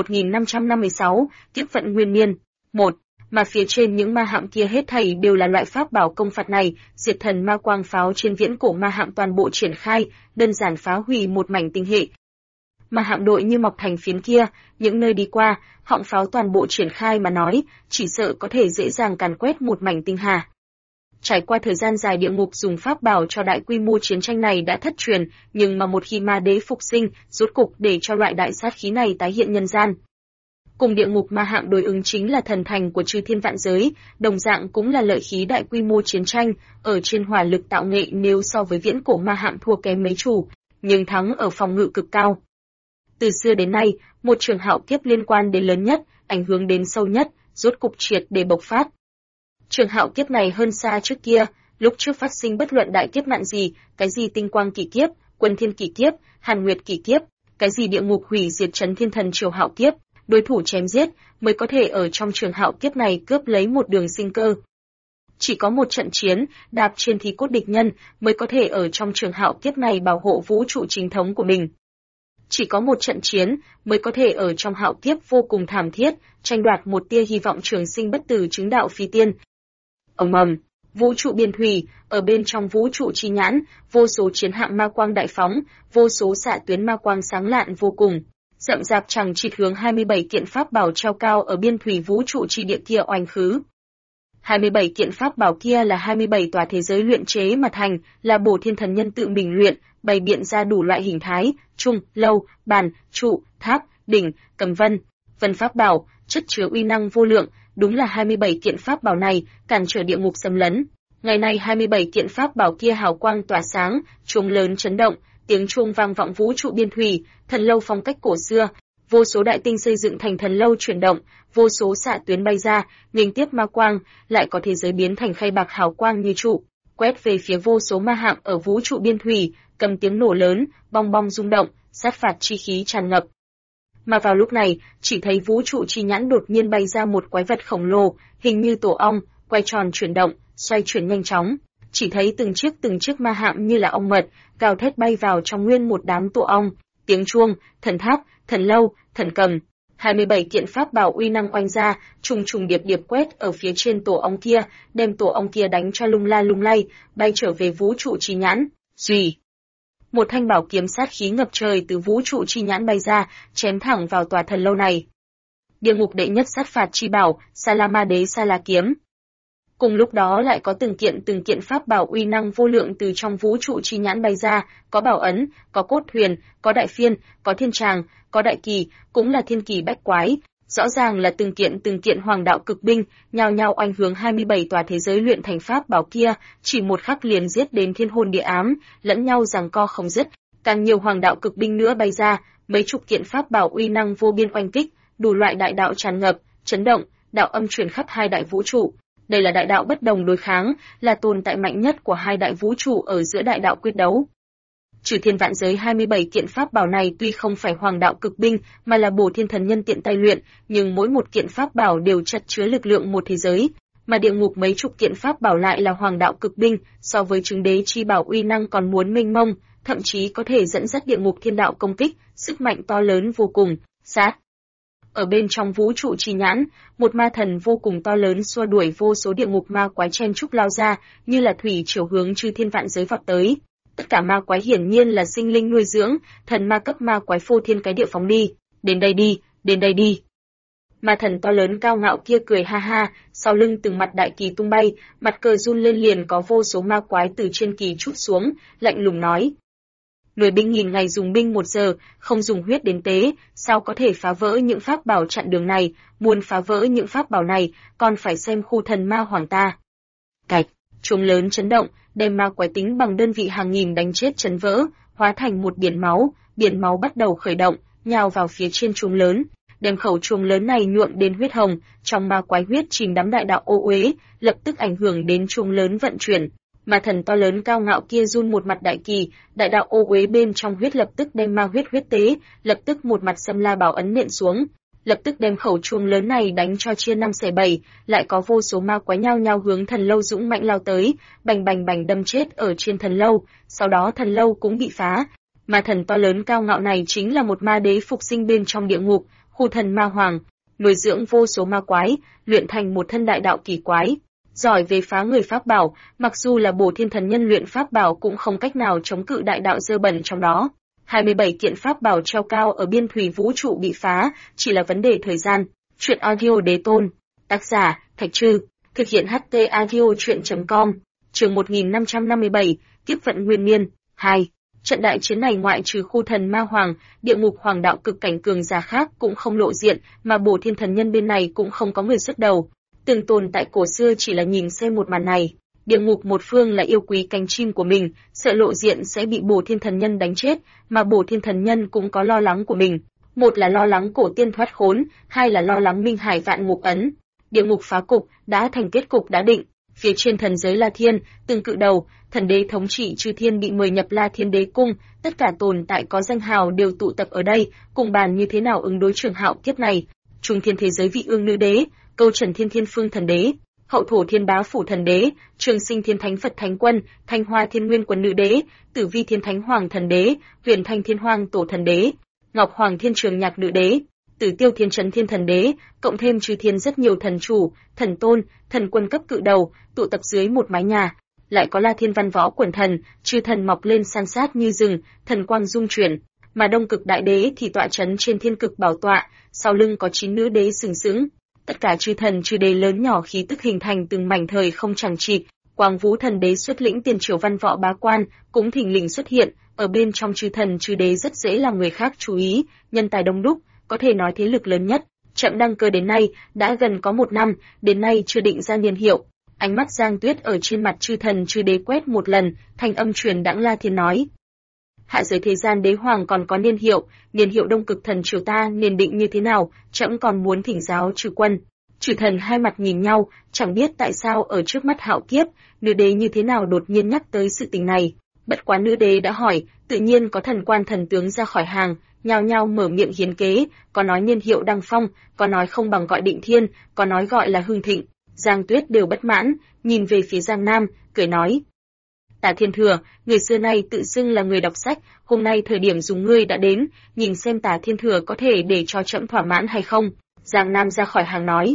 A: 1556, Kiếp vận nguyên niên. 1. Mà phía trên những ma hạm kia hết thảy đều là loại pháp bảo công phạt này, diệt thần ma quang pháo trên viễn cổ ma hạm toàn bộ triển khai, đơn giản phá hủy một mảnh tinh hệ. Mà hạm đội như mọc thành phiến kia, những nơi đi qua, họng pháo toàn bộ triển khai mà nói, chỉ sợ có thể dễ dàng càn quét một mảnh tinh hà. Trải qua thời gian dài địa ngục dùng pháp bảo cho đại quy mô chiến tranh này đã thất truyền, nhưng mà một khi ma đế phục sinh, rốt cục để cho loại đại sát khí này tái hiện nhân gian. Cùng địa ngục ma hạm đối ứng chính là thần thành của chư thiên vạn giới, đồng dạng cũng là lợi khí đại quy mô chiến tranh, ở trên hỏa lực tạo nghệ nếu so với viễn cổ ma hạm thua kém mấy chủ, nhưng thắng ở phòng ngự cực cao. Từ xưa đến nay, một trường hạo kiếp liên quan đến lớn nhất, ảnh hưởng đến sâu nhất, rốt cục triệt để bộc phát. Trường hạo kiếp này hơn xa trước kia, lúc trước phát sinh bất luận đại kiếp nạn gì, cái gì tinh quang kỷ kiếp, quân thiên kỷ kiếp, hàn nguyệt kỷ kiếp, cái gì địa ngục hủy diệt trấn thiên thần triều hạo kiếp, đối thủ chém giết mới có thể ở trong trường hạo kiếp này cướp lấy một đường sinh cơ. Chỉ có một trận chiến, đạp trên thí cốt địch nhân mới có thể ở trong trường hạo kiếp này bảo hộ vũ trụ chính thống của mình. Chỉ có một trận chiến mới có thể ở trong hạo kiếp vô cùng thảm thiết, tranh đoạt một tia hy vọng trường sinh bất tử chứng đạo phi tiên. Ầm ầm, vũ trụ biên thủy, ở bên trong vũ trụ chi nhãn, vô số chiến hạm ma quang đại phóng, vô số xạ tuyến ma quang sáng lạn vô cùng, rậm rạp chằng chịt hướng 27 kiện pháp bảo treo cao ở biên thủy vũ trụ chi địa kia oanh khứ. 27 kiện pháp bảo kia là 27 tòa thế giới luyện chế mà thành, là bổ thiên thần nhân tự mình luyện, bày biện ra đủ loại hình thái, trung, lâu, bàn, trụ, tháp, đỉnh, cầm vân pháp bảo, chất chứa uy năng vô lượng, đúng là 27 kiện pháp bảo này cản trở địa ngục xâm lấn. Ngày nay 27 kiện pháp bảo kia hào quang tỏa sáng, chuông lớn chấn động, tiếng chuông vang vọng vũ trụ biên thủy, thần lâu phong cách cổ xưa, vô số đại tinh xây dựng thành thần lâu chuyển động, vô số xạ tuyến bay ra, nghênh tiếp ma quang, lại có thế giới biến thành khay bạc hào quang như trụ, quét về phía vô số ma hạm ở vũ trụ biên thủy, cầm tiếng nổ lớn, bong bong rung động, sát phạt chi khí tràn ngập. Mà vào lúc này, chỉ thấy vũ trụ chi nhãn đột nhiên bay ra một quái vật khổng lồ, hình như tổ ong, quay tròn chuyển động, xoay chuyển nhanh chóng. Chỉ thấy từng chiếc ma hạm như là ong mật, gào thét bay vào trong nguyên một đám tổ ong, tiếng chuông, thần tháp, thần lâu, thần cầm, 27 kiện pháp bảo uy năng oanh ra, trùng trùng điệp điệp quét ở phía trên tổ ong kia, đem tổ ong kia đánh cho lung la lung lay, bay trở về vũ trụ chi nhãn. Rùi. Một thanh bảo kiếm sát khí ngập trời từ vũ trụ chi nhãn bay ra, chém thẳng vào tòa thần lâu này. Địa ngục đệ nhất sát phạt chi bảo, Salama đế Sa La kiếm. Cùng lúc đó lại có từng kiện pháp bảo uy năng vô lượng từ trong vũ trụ chi nhãn bay ra, có bảo ấn, có cốt thuyền, có đại phiên, có thiên tràng, có đại kỳ, cũng là thiên kỳ bách quái. Rõ ràng là từng kiện hoàng đạo cực binh, nhao nhao oanh hướng 27 tòa thế giới luyện thành pháp bảo kia, chỉ một khắc liền giết đến thiên hồn địa ám, lẫn nhau giằng co không dứt. Càng nhiều hoàng đạo cực binh nữa bay ra, mấy chục kiện pháp bảo uy năng vô biên oanh kích, đủ loại đại đạo tràn ngập, chấn động, đạo âm truyền khắp hai đại vũ trụ. Đây là đại đạo bất đồng đối kháng, là tồn tại mạnh nhất của hai đại vũ trụ ở giữa đại đạo quyết đấu. Trừ thiên vạn giới 27 kiện pháp bảo này tuy không phải hoàng đạo cực binh, mà là bổ thiên thần nhân tiện tay luyện, nhưng mỗi một kiện pháp bảo đều chất chứa lực lượng một thế giới, mà địa ngục mấy chục kiện pháp bảo lại là hoàng đạo cực binh, so với chứng đế chi bảo uy năng còn muốn mênh mông, thậm chí có thể dẫn dắt địa ngục thiên đạo công kích, sức mạnh to lớn vô cùng. Sát. Ở bên trong vũ trụ chi nhãn, một ma thần vô cùng to lớn xua đuổi vô số địa ngục ma quái chen chúc lao ra, như là thủy triều hướng chư thiên vạn giới vọt tới. Tất cả ma quái hiển nhiên là sinh linh nuôi dưỡng, thần ma cấp ma quái phô thiên cái địa phóng đi, đến đây đi, đến đây đi. Ma thần to lớn cao ngạo kia cười ha ha, sau lưng từng mặt đại kỳ tung bay, mặt cờ run lên liền có vô số ma quái từ trên kỳ trút xuống, lạnh lùng nói. Nuôi binh nghìn ngày dùng binh 1 giờ, không dùng huyết đến tế, sao có thể phá vỡ những pháp bảo chặn đường này, muốn phá vỡ những pháp bảo này, còn phải xem khu thần ma hoàng ta. Cạch, chuông lớn chấn động, đem ma quái tính bằng đơn vị hàng nghìn đánh chết chấn vỡ, hóa thành một biển máu bắt đầu khởi động, nhào vào phía trên chuông lớn, đem khẩu chuông lớn này nhuộm đến huyết hồng, trong ma quái huyết chìm đắm đại đạo ô uế, lập tức ảnh hưởng đến chuông lớn vận chuyển. Ma thần to lớn cao ngạo kia run một mặt đại kỳ, đại đạo ô uế bên trong huyết lập tức đem ma huyết tế, lập tức một mặt xâm la bảo ấn nện xuống, lập tức đem khẩu chuông lớn này đánh cho chia 5 xẻ 7, lại có vô số ma quái nhao nhao hướng thần lâu dũng mãnh lao tới, bành bành bành đâm chết ở trên thần lâu, sau đó thần lâu cũng bị phá. Ma thần to lớn cao ngạo này chính là một ma đế phục sinh bên trong địa ngục, khu thần ma hoàng, nuôi dưỡng vô số ma quái, luyện thành một thân đại đạo kỳ quái. Giỏi về phá người pháp bảo, mặc dù là bổ thiên thần nhân luyện pháp bảo cũng không cách nào chống cự đại đạo dơ bẩn trong đó. 27 kiện pháp bảo treo cao ở biên thủy vũ trụ bị phá, chỉ là vấn đề thời gian. Truyện audio đế tôn. Tác giả, Thạch Trư. Thực hiện HT audio truyện.com. Chương 1557, Kiếp vận nguyên niên. 2. Trận đại chiến này ngoại trừ khu thần ma hoàng, địa ngục hoàng đạo cực cảnh cường giả khác cũng không lộ diện, mà bổ thiên thần nhân bên này cũng không có người xuất đầu. Từng tồn tại cổ xưa chỉ là nhìn xem một màn này, địa ngục một phương là yêu quý cánh chim của mình, sợ lộ diện sẽ bị bổ thiên thần nhân đánh chết, mà bổ thiên thần nhân cũng có lo lắng của mình. Một là lo lắng cổ tiên thoát khốn, hai là lo lắng minh hải vạn ngục ấn. Địa ngục phá cục, đã thành kết cục đã định. Phía trên thần giới La Thiên, từng cự đầu, thần đế thống trị chư thiên bị mời nhập La Thiên đế cung, tất cả tồn tại có danh hào đều tụ tập ở đây, cùng bàn như thế nào ứng đối trường hạo kiếp này. Trung thiên thế giới vị ương nữ đế, Câu Trần Thiên Thiên Phương thần đế, Hậu Thổ Thiên Bá Phủ thần đế, Trường Sinh Thiên Thánh Phật Thánh Quân, Thanh Hoa Thiên Nguyên Quân nữ đế, Tử Vi Thiên Thánh Hoàng thần đế, Huyền Thanh Thiên Hoàng tổ thần đế, Ngọc Hoàng Thiên Trường Nhạc nữ đế, Tử Tiêu Thiên Trấn Thiên thần đế, cộng thêm chư thiên rất nhiều thần chủ, thần tôn, thần quân cấp cự đầu, tụ tập dưới một mái nhà. Lại có La Thiên Văn Võ Quần thần, chư thần mọc lên san sát như rừng, thần quang dung chuyển, mà Đông Cực Đại Đế thì tọa trấn trên Thiên Cực bảo tọa, sau lưng có 9 nữ đế sừng sững. Tất cả chư thần chư đế lớn nhỏ khí tức hình thành từng mảnh thời không chẳng chịt. Quang Vũ thần đế xuất lĩnh tiền triều văn võ bá quan cũng thình lình xuất hiện, ở bên trong chư thần chư đế rất dễ làm người khác chú ý, nhân tài đông đúc, có thể nói thế lực lớn nhất. Chậm đăng cơ đến nay đã gần có 1 năm, đến nay chưa định ra niên hiệu. Ánh mắt Giang Tuyết ở trên mặt chư thần chư đế quét một lần, thanh âm truyền đãng La Thiên nói: hạ giới thế gian đế hoàng còn có niên hiệu Đông Cực thần triều ta nên định như thế nào, trẫm còn muốn thỉnh giáo chư quân. Chư thần hai mặt nhìn nhau, chẳng biết tại sao ở trước mắt hạo kiếp, nữ đế như thế nào đột nhiên nhắc tới sự tình này. Bất quá nữ đế đã hỏi, tự nhiên có thần quan thần tướng ra khỏi hàng, nhao nhao mở miệng hiến kế, có nói niên hiệu đăng phong, có nói không bằng gọi định thiên, có nói gọi là hưng thịnh. Giang Tuyết đều bất mãn, nhìn về phía Giang Nam, cười nói: Tả Thiên Thừa, người xưa nay tự xưng là người đọc sách, hôm nay thời điểm dùng ngươi đã đến, nhìn xem Tả Thiên Thừa có thể để cho trẫm thỏa mãn hay không. Giang Nam ra khỏi hàng nói.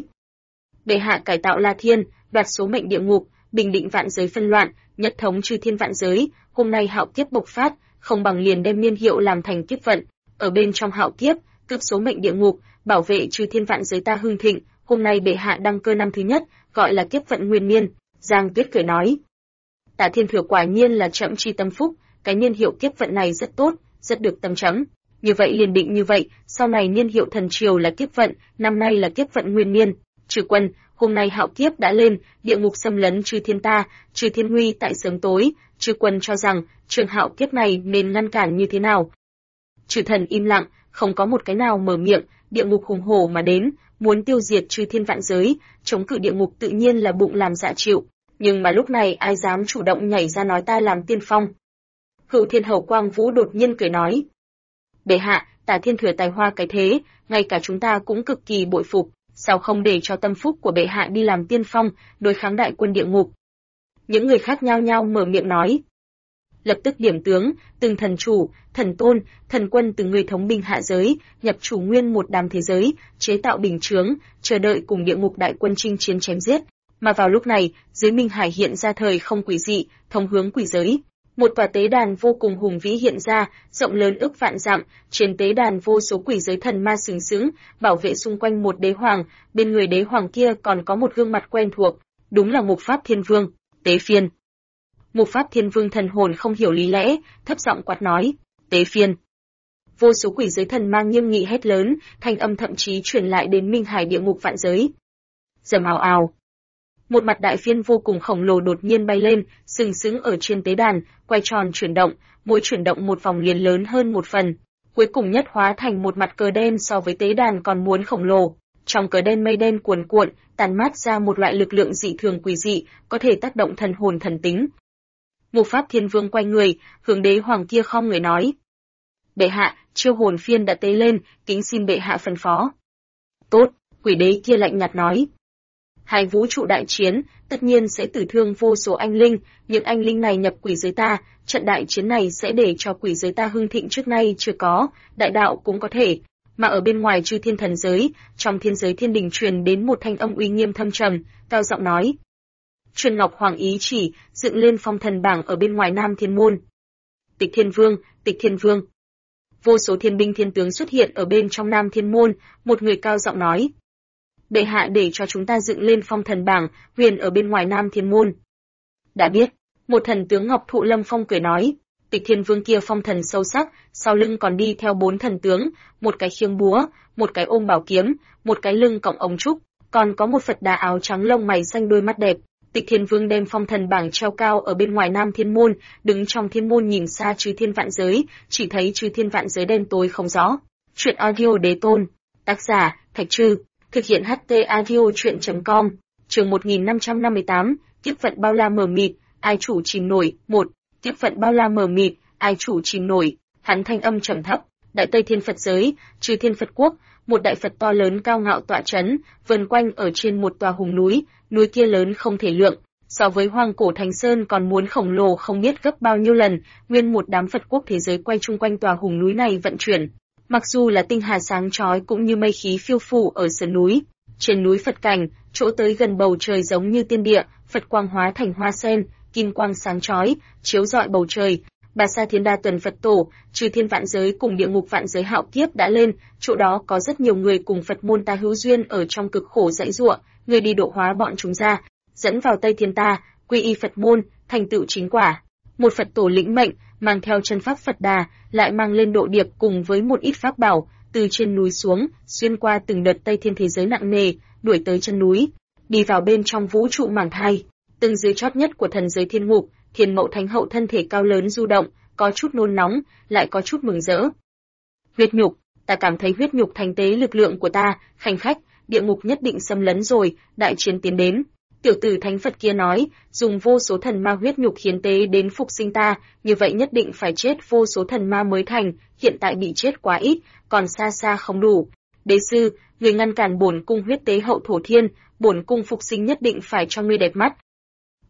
A: Bệ hạ cải tạo La Thiên, đoạt số mệnh địa ngục, bình định vạn giới phân loạn, nhất thống chư thiên vạn giới, hôm nay hạo kiếp bộc phát, không bằng liền đem niên hiệu làm thành kiếp vận, ở bên trong hạo kiếp, cướp số mệnh địa ngục, bảo vệ chư thiên vạn giới ta hưng thịnh, hôm nay bệ hạ đăng cơ năm thứ nhất, gọi là kiếp vận nguyên niên. Giang Tuyết cười nói. Tả Thiên Thừa quả nhiên là trẫm chi tâm phúc, cái niên hiệu kiếp vận này rất tốt, rất được tâm trẫm. Như vậy liền định như vậy, sau này niên hiệu thần triều là kiếp vận, năm nay là kiếp vận nguyên niên. Trừ quân, hôm nay hạo kiếp đã lên, địa ngục xâm lấn chư thiên ta, chư thiên huy tại sớm tối, chư quân cho rằng trường hạo kiếp này nên ngăn cản như thế nào. Chư thần im lặng, không có một cái nào mở miệng, địa ngục hùng hổ mà đến, muốn tiêu diệt chư thiên vạn giới, chống cự địa ngục tự nhiên là bụng làm dạ chịu. Nhưng mà lúc này ai dám chủ động nhảy ra nói ta làm tiên phong. Hữu Thiên Hầu Quang Vũ đột nhiên cười nói. Bệ hạ, Tả Thiên Thừa tài hoa cái thế, ngay cả chúng ta cũng cực kỳ bội phục, sao không để cho tâm phúc của bệ hạ đi làm tiên phong, đối kháng đại quân địa ngục. Những người khác nhao nhao mở miệng nói. Lập tức điểm tướng, từng thần chủ, thần tôn, thần quân từng người thống binh hạ giới, nhập chủ nguyên một đám thế giới, chế tạo bình chướng, chờ đợi cùng địa ngục đại quân chinh chiến chém giết. Mà vào lúc này, dưới Minh Hải hiện ra thời không quỷ dị, thông hướng quỷ giới. Một tòa tế đàn vô cùng hùng vĩ hiện ra, rộng lớn ức vạn dặm, trên tế đàn vô số quỷ giới thần ma sừng sững, bảo vệ xung quanh một đế hoàng, bên người đế hoàng kia còn có một gương mặt quen thuộc, đúng là Mục Pháp Thiên Vương, Tế Phiên. Mục Pháp Thiên Vương thần hồn không hiểu lý lẽ, thấp giọng quát nói, Tế Phiên. Vô số quỷ giới thần ma nghiêm nghị hét lớn, thanh âm thậm chí truyền lại đến Minh Hải địa ngục vạn giới. Rầm ào ào. Một mặt đại phiên vô cùng khổng lồ đột nhiên bay lên, sừng sững ở trên tế đàn, quay tròn chuyển động, mỗi chuyển động một vòng liền lớn hơn một phần. Cuối cùng nhất hóa thành một mặt cờ đen so với tế đàn còn muốn khổng lồ. Trong cờ đen mây đen cuồn cuộn, tàn mát ra một loại lực lượng dị thường quỷ dị, có thể tác động thần hồn thần tính. Mục Pháp Thiên Vương quay người, hướng đế hoàng kia khom người nói. Bệ hạ, chiêu hồn phiên đã tế lên, kính xin bệ hạ phân phó. Tốt, quỷ đế kia lạnh nhạt nói. Hai vũ trụ đại chiến, tất nhiên sẽ tử thương vô số anh linh, những anh linh này nhập quỷ giới ta, trận đại chiến này sẽ để cho quỷ giới ta hưng thịnh trước nay chưa có, đại đạo cũng có thể. Mà ở bên ngoài chư thiên thần giới, trong thiên giới thiên đình truyền đến một thanh âm uy nghiêm thâm trầm, cao giọng nói. Truyền Ngọc Hoàng ý chỉ, dựng lên phong thần bảng ở bên ngoài Nam Thiên Môn. Tịch Thiên Vương, Tịch Thiên Vương. Vô số thiên binh thiên tướng xuất hiện ở bên trong Nam Thiên Môn, một người cao giọng nói. Bệ hạ để cho chúng ta dựng lên phong thần bảng, huyền ở bên ngoài Nam Thiên Môn. Đã biết, một thần tướng Ngọc Thụ Lâm Phong cười nói, Tịch Thiên Vương kia phong thần sâu sắc, sau lưng còn đi theo 4 thần tướng, một cái khiêng búa, một cái ôm bảo kiếm, một cái lưng cõng ống trúc, còn có một Phật Đà áo trắng lông mày xanh đôi mắt đẹp. Tịch Thiên Vương đem phong thần bảng treo cao ở bên ngoài Nam Thiên Môn, đứng trong thiên môn nhìn xa chư thiên vạn giới, chỉ thấy chư thiên vạn giới đen tối không rõ. Truyện audio đế tôn, tác giả Thạch Trư, thực hiện HT audio truyện.com, chương 1558, kiếp vận bao la mờ mịt, ai chủ chìm nổi, 1, kiếp vận bao la mờ mịt, ai chủ chìm nổi, hắn thanh âm trầm thấp, Đại Tây Thiên Phật giới, chư thiên Phật quốc, một đại Phật to lớn cao ngạo tọa chấn, vần quanh ở trên một tòa hùng núi, núi kia lớn không thể lượng, so với hoang cổ Thành Sơn còn muốn khổng lồ không biết gấp bao nhiêu lần, nguyên một đám Phật quốc thế giới quay chung quanh tòa hùng núi này vận chuyển. Mặc dù là tinh hà sáng chói cũng như mây khí phiêu phù ở sườn núi, trên núi Phật cảnh, chỗ tới gần bầu trời giống như tiên địa, Phật quang hóa thành hoa sen, kim quang sáng chói, chiếu rọi bầu trời. Bà Sa Thiên Đa Tuần Phật Tổ, chư thiên vạn giới cùng địa ngục vạn giới hạo kiếp đã lên, chỗ đó có rất nhiều người cùng Phật môn ta hữu duyên ở trong cực khổ dãy giụa, người đi độ hóa bọn chúng ra, dẫn vào Tây Thiên ta, quy y Phật môn, thành tựu chính quả. Một Phật Tổ lĩnh mệnh, mang theo chân pháp Phật Đà, lại mang lên độ điệp cùng với một ít pháp bảo, từ trên núi xuống, xuyên qua từng đợt Tây Thiên thế giới nặng nề, đuổi tới chân núi, đi vào bên trong vũ trụ mảng thai, từng dưới chót nhất của thần giới thiên ngục. Thiên Mậu Thánh Hậu thân thể cao lớn du động, có chút nôn nóng, lại có chút mừng rỡ. Huyết nhục, ta cảm thấy huyết nhục thành tế lực lượng của ta, khanh khách, địa ngục nhất định xâm lấn rồi, đại chiến tiến đến. Tiểu tử Thánh Phật kia nói, dùng vô số thần ma huyết nhục hiến tế đến phục sinh ta, như vậy nhất định phải chết vô số thần ma mới thành, hiện tại bị chết quá ít, còn xa xa không đủ. Đế sư, người ngăn cản bổn cung huyết tế hậu thổ thiên, bổn cung phục sinh nhất định phải cho ngươi đẹp mắt.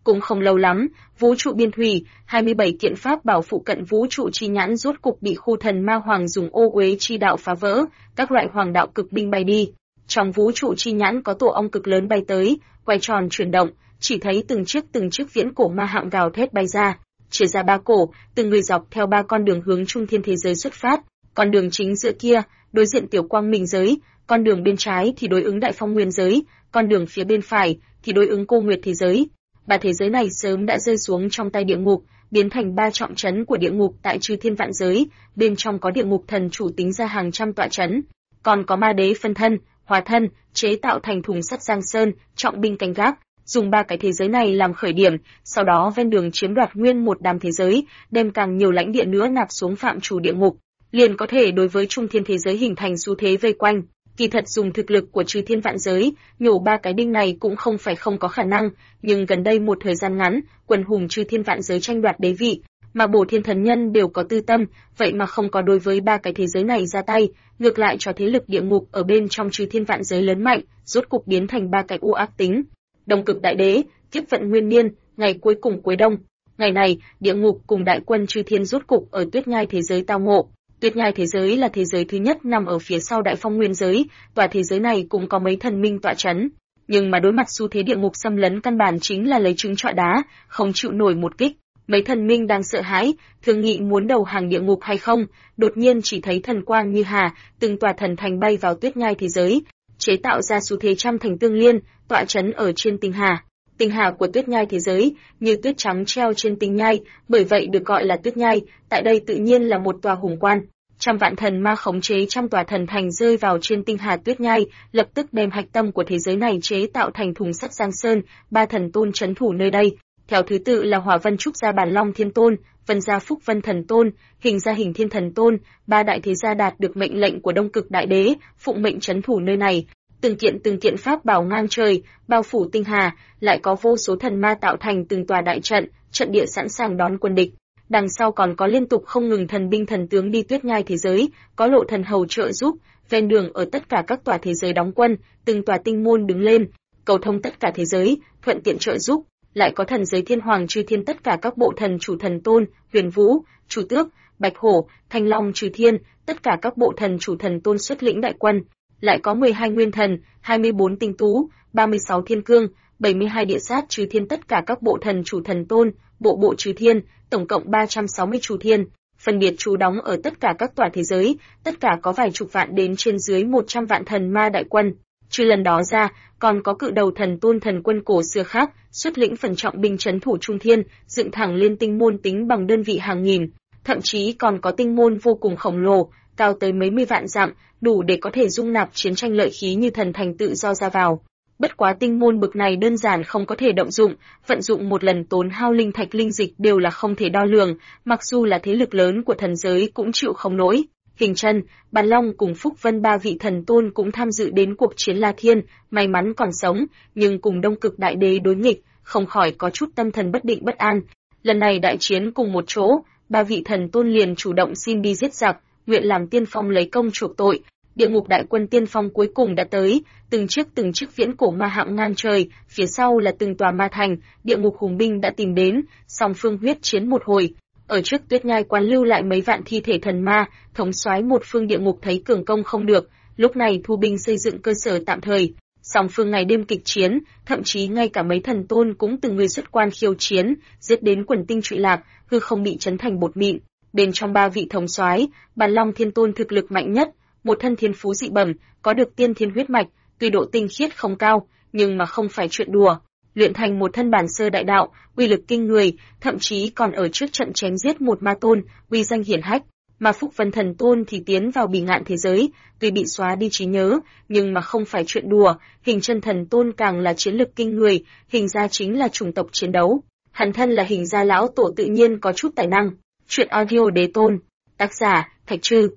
A: Cũng không lâu lắm, vũ trụ biên thủy, 27 kiện pháp bảo phụ cận vũ trụ chi nhãn rốt cục bị khu thần ma hoàng dùng ô uế chi đạo phá vỡ, các loại hoàng đạo cực binh bay đi. Trong vũ trụ chi nhãn có tổ ong cực lớn bay tới, quay tròn chuyển động, chỉ thấy từng chiếc viễn cổ ma hạng gào thét bay ra, chia ra ba cổ, từng người dọc theo ba con đường hướng trung thiên thế giới xuất phát. Con đường chính giữa kia, đối diện tiểu quang minh giới, con đường bên trái thì đối ứng đại phong nguyên giới, con đường phía bên phải thì đối ứng cô nguyệt thế giới. Ba thế giới này sớm đã rơi xuống trong tay địa ngục, biến thành ba trọng trấn của địa ngục tại chư thiên vạn giới, bên trong có địa ngục thần chủ tính ra hàng trăm tọa trấn, còn có ma đế phân thân, hóa thân, chế tạo thành thùng sắt giang sơn, trọng binh canh gác, dùng ba cái thế giới này làm khởi điểm, sau đó ven đường chiếm đoạt nguyên một đám thế giới, đem càng nhiều lãnh địa nữa nạp xuống phạm trù địa ngục, liền có thể đối với trung thiên thế giới hình thành xu thế vây quanh. Kỳ thật dùng thực lực của chư thiên vạn giới, nhổ ba cái đinh này cũng không phải không có khả năng, nhưng gần đây một thời gian ngắn, quần hùng chư thiên vạn giới tranh đoạt đế vị, mà bổ thiên thần nhân đều có tư tâm, vậy mà không có đối với ba cái thế giới này ra tay, ngược lại cho thế lực địa ngục ở bên trong chư thiên vạn giới lớn mạnh, rốt cục biến thành ba cái u ác tính. Đông cực đại đế, kiếp vận nguyên niên, ngày cuối cùng cuối đông. Ngày này, địa ngục cùng đại quân chư thiên rốt cục ở Tuyết Nhai thế giới tao ngộ. Tuyết Nhai thế giới là thế giới thứ nhất nằm ở phía sau đại phong nguyên giới, tòa thế giới này cũng có mấy thần minh tọa trấn. Nhưng mà đối mặt xu thế địa ngục xâm lấn căn bản chính là lấy trứng trọi đá, không chịu nổi một kích. Mấy thần minh đang sợ hãi, thương nghị muốn đầu hàng địa ngục hay không, đột nhiên chỉ thấy thần quang như hà, từng tòa thần thành bay vào Tuyết Nhai thế giới, chế tạo ra xu thế trăm thành tương liên, tọa trấn ở trên tinh hà. Tinh hà của Tuyết Nhai thế giới, như tuyết trắng treo trên tinh nhai, bởi vậy được gọi là Tuyết Nhai, tại đây tự nhiên là một tòa hùng quan. Trăm vạn thần ma khống chế trăm tòa thần thành rơi vào trên tinh hà Tuyết Nhai, lập tức đem hạch tâm của thế giới này chế tạo thành thùng sắt giang sơn, ba thần tôn trấn thủ nơi đây. Theo thứ tự là Hỏa Vân Trúc Gia Bản Long Thiên Tôn, Vân Gia Phúc Vân Thần Tôn, Hình Gia Hình Thiên Thần Tôn, ba đại thế gia đạt được mệnh lệnh của Đông Cực Đại Đế, phụng mệnh trấn thủ nơi này. Từng kiện pháp bảo ngang trời, bao phủ tinh hà, lại có vô số thần ma tạo thành từng tòa đại trận, trận địa sẵn sàng đón quân địch. Đằng sau còn có liên tục không ngừng thần binh thần tướng đi Tuyết Nhai thế giới, có lộ thần hầu trợ giúp, ven đường ở tất cả các tòa thế giới đóng quân, từng tòa tinh môn đứng lên, cầu thông tất cả thế giới, thuận tiện trợ giúp. Lại có thần giới thiên hoàng chư thiên tất cả các bộ thần chủ thần tôn, Huyền Vũ, Chu Tước, Bạch Hổ, Thanh Long trừ thiên, tất cả các bộ thần chủ thần tôn xuất lĩnh đại quân. Lại có 12 nguyên thần, 24 tinh tú, 36 thiên cương, 72 địa sát trừ thiên tất cả các bộ thần chủ thần tôn, bộ trừ thiên, tổng cộng 360 trừ thiên, phân biệt trú đóng ở tất cả các tòa thế giới, tất cả có vài chục vạn đến trên dưới 100 vạn thần ma đại quân. Trừ lần đó ra, còn có cự đầu thần tôn thần quân cổ xưa khác, xuất lĩnh phần trọng binh trấn thủ trung thiên, dựng thẳng lên tinh môn tính bằng đơn vị hàng nghìn, thậm chí còn có tinh môn vô cùng khổng lồ, cao tới mấy mươi vạn dặm, đủ để có thể dung nạp chiến tranh lợi khí như thần thành tự do ra vào. Bất quá tinh môn bực này đơn giản không có thể động dụng, vận dụng một lần tốn hao linh thạch linh dịch đều là không thể đo lường, mặc dù là thế lực lớn của thần giới cũng chịu không nổi. Hình Chân, Bàn Long cùng Phúc Vân ba vị thần tôn cũng tham dự đến cuộc chiến La Thiên, may mắn còn sống, nhưng cùng Đông Cực Đại Đế đối nghịch, không khỏi có chút tâm thần bất định bất an. Lần này đại chiến cùng một chỗ, ba vị thần tôn liền chủ động xin đi giết giặc, nguyện làm tiên phong lấy công chuộc tội. Địa ngục đại quân tiên phong cuối cùng đã tới, từng chiếc viễn cổ ma hạng ngang trời, phía sau là từng tòa ma thành, địa ngục hùng binh đã tìm đến, song phương huyết chiến một hồi. Ở trước Tuyết Nhai quán lưu lại mấy vạn thi thể thần ma, thống soái một phương địa ngục thấy cường công không được, lúc này thu binh xây dựng cơ sở tạm thời. Song phương ngày đêm kịch chiến, thậm chí ngay cả mấy thần tôn cũng từng người xuất quan khiêu chiến, giết đến quần tinh trụy lạc, hư không bị chấn thành bột mịn. Bên trong ba vị thống soái, Bàn Long Thiên Tôn thực lực mạnh nhất, một thân thiên phú dị bẩm, có được tiên thiên huyết mạch, tuy độ tinh khiết không cao, nhưng mà không phải chuyện đùa. Luyện thành một thân bản sơ đại đạo, uy lực kinh người, thậm chí còn ở trước trận chém giết một ma tôn, uy danh hiển hách. Mà Phúc Vân Thần Tôn thì tiến vào bì ngạn thế giới, tuy bị xóa đi trí nhớ, nhưng mà không phải chuyện đùa. Hình Chân Thần Tôn càng là chiến lực kinh người, Hình gia chính là chủng tộc chiến đấu. Hắn thân là Hình gia lão tổ tự nhiên có chút tài năng. Chuyện audio Đế Tôn, tác giả Thạch Trư,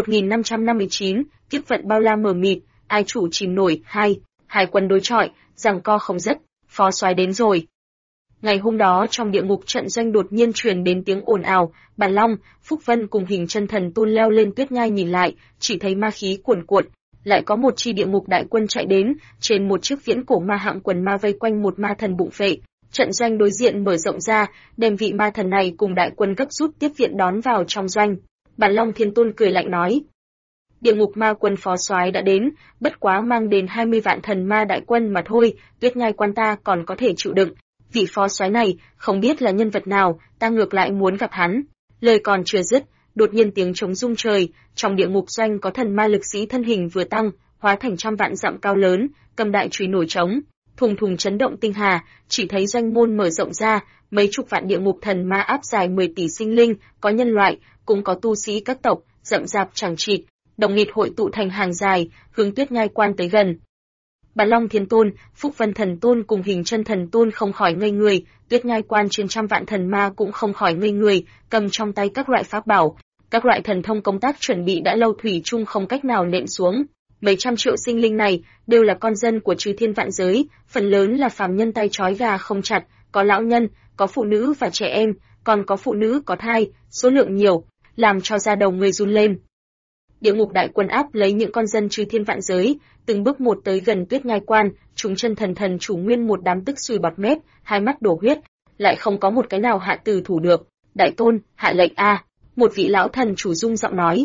A: 1559, kiếp vận bao la mờ mịt, ai chủ chìm nổi. Hai quân đối chọi, giằng co không dứt. Phó soái đến rồi. Ngày hôm đó trong địa ngục trận doanh đột nhiên truyền đến tiếng ồn ào, Bàn Long, Phúc Vân cùng Hình Chân Thần Tôn leo lên Tuyết Nhai nhìn lại, chỉ thấy ma khí cuồn cuộn, lại có một chi địa ngục đại quân chạy đến, trên một chiếc viễn cổ ma hạng quần ma vây quanh một ma thần bụng phệ, Trận doanh đối diện mở rộng ra, đem vị ma thần này cùng đại quân gấp rút tiếp viện đón vào trong doanh. Bản Long Thiên Tôn cười lạnh nói: Địa ngục ma quân phó soái đã đến, bất quá mang đến 20 vạn thần ma đại quân mà thôi, Tuyết Nhai Quan ta còn có thể chịu đựng. Vị phó soái này, không biết là nhân vật nào, ta ngược lại muốn gặp hắn. Lời còn chưa dứt, đột nhiên tiếng trống rung trời, trong địa ngục doanh có thần ma lực sĩ thân hình vừa tăng, hóa thành trăm vạn dặm cao lớn, cầm đại chùy nổi trống, thùng thùng chấn động tinh hà, chỉ thấy doanh môn mở rộng ra, mấy chục vạn địa ngục thần ma áp dài 10 tỷ sinh linh, có nhân loại, cũng có tu sĩ các tộc, rậm rạp chẳng chịt, đồng nghịt hội tụ thành hàng dài, hướng Tuyết Nhai Quan tới gần. Bản Long Thiên Tôn, Phúc Vân Thần Tôn cùng Hình Chân Thần Tôn không khỏi ngây người, Tuyết Nhai Quan trên trăm vạn thần ma cũng không khỏi ngây người, cầm trong tay các loại pháp bảo, các loại thần thông công tác chuẩn bị đã lâu thủy chung không cách nào nện xuống. Mấy trăm triệu sinh linh này đều là con dân của chư thiên vạn giới, phần lớn là phàm nhân tay trói gà không chặt, có lão nhân, có phụ nữ và trẻ em, còn có phụ nữ có thai, số lượng nhiều, làm cho da đầu người run lên. Địa ngục đại quân áp lấy những con dân chư thiên vạn giới, từng bước một tới gần Tuyết Nhai Quan, chúng chân thần chủ nguyên một đám tức sùi bọt mép, hai mắt đổ huyết, lại không có một cái nào hạ từ thủ được. Đại tôn, hạ lệnh a! Một vị lão thần chủ rung giọng nói.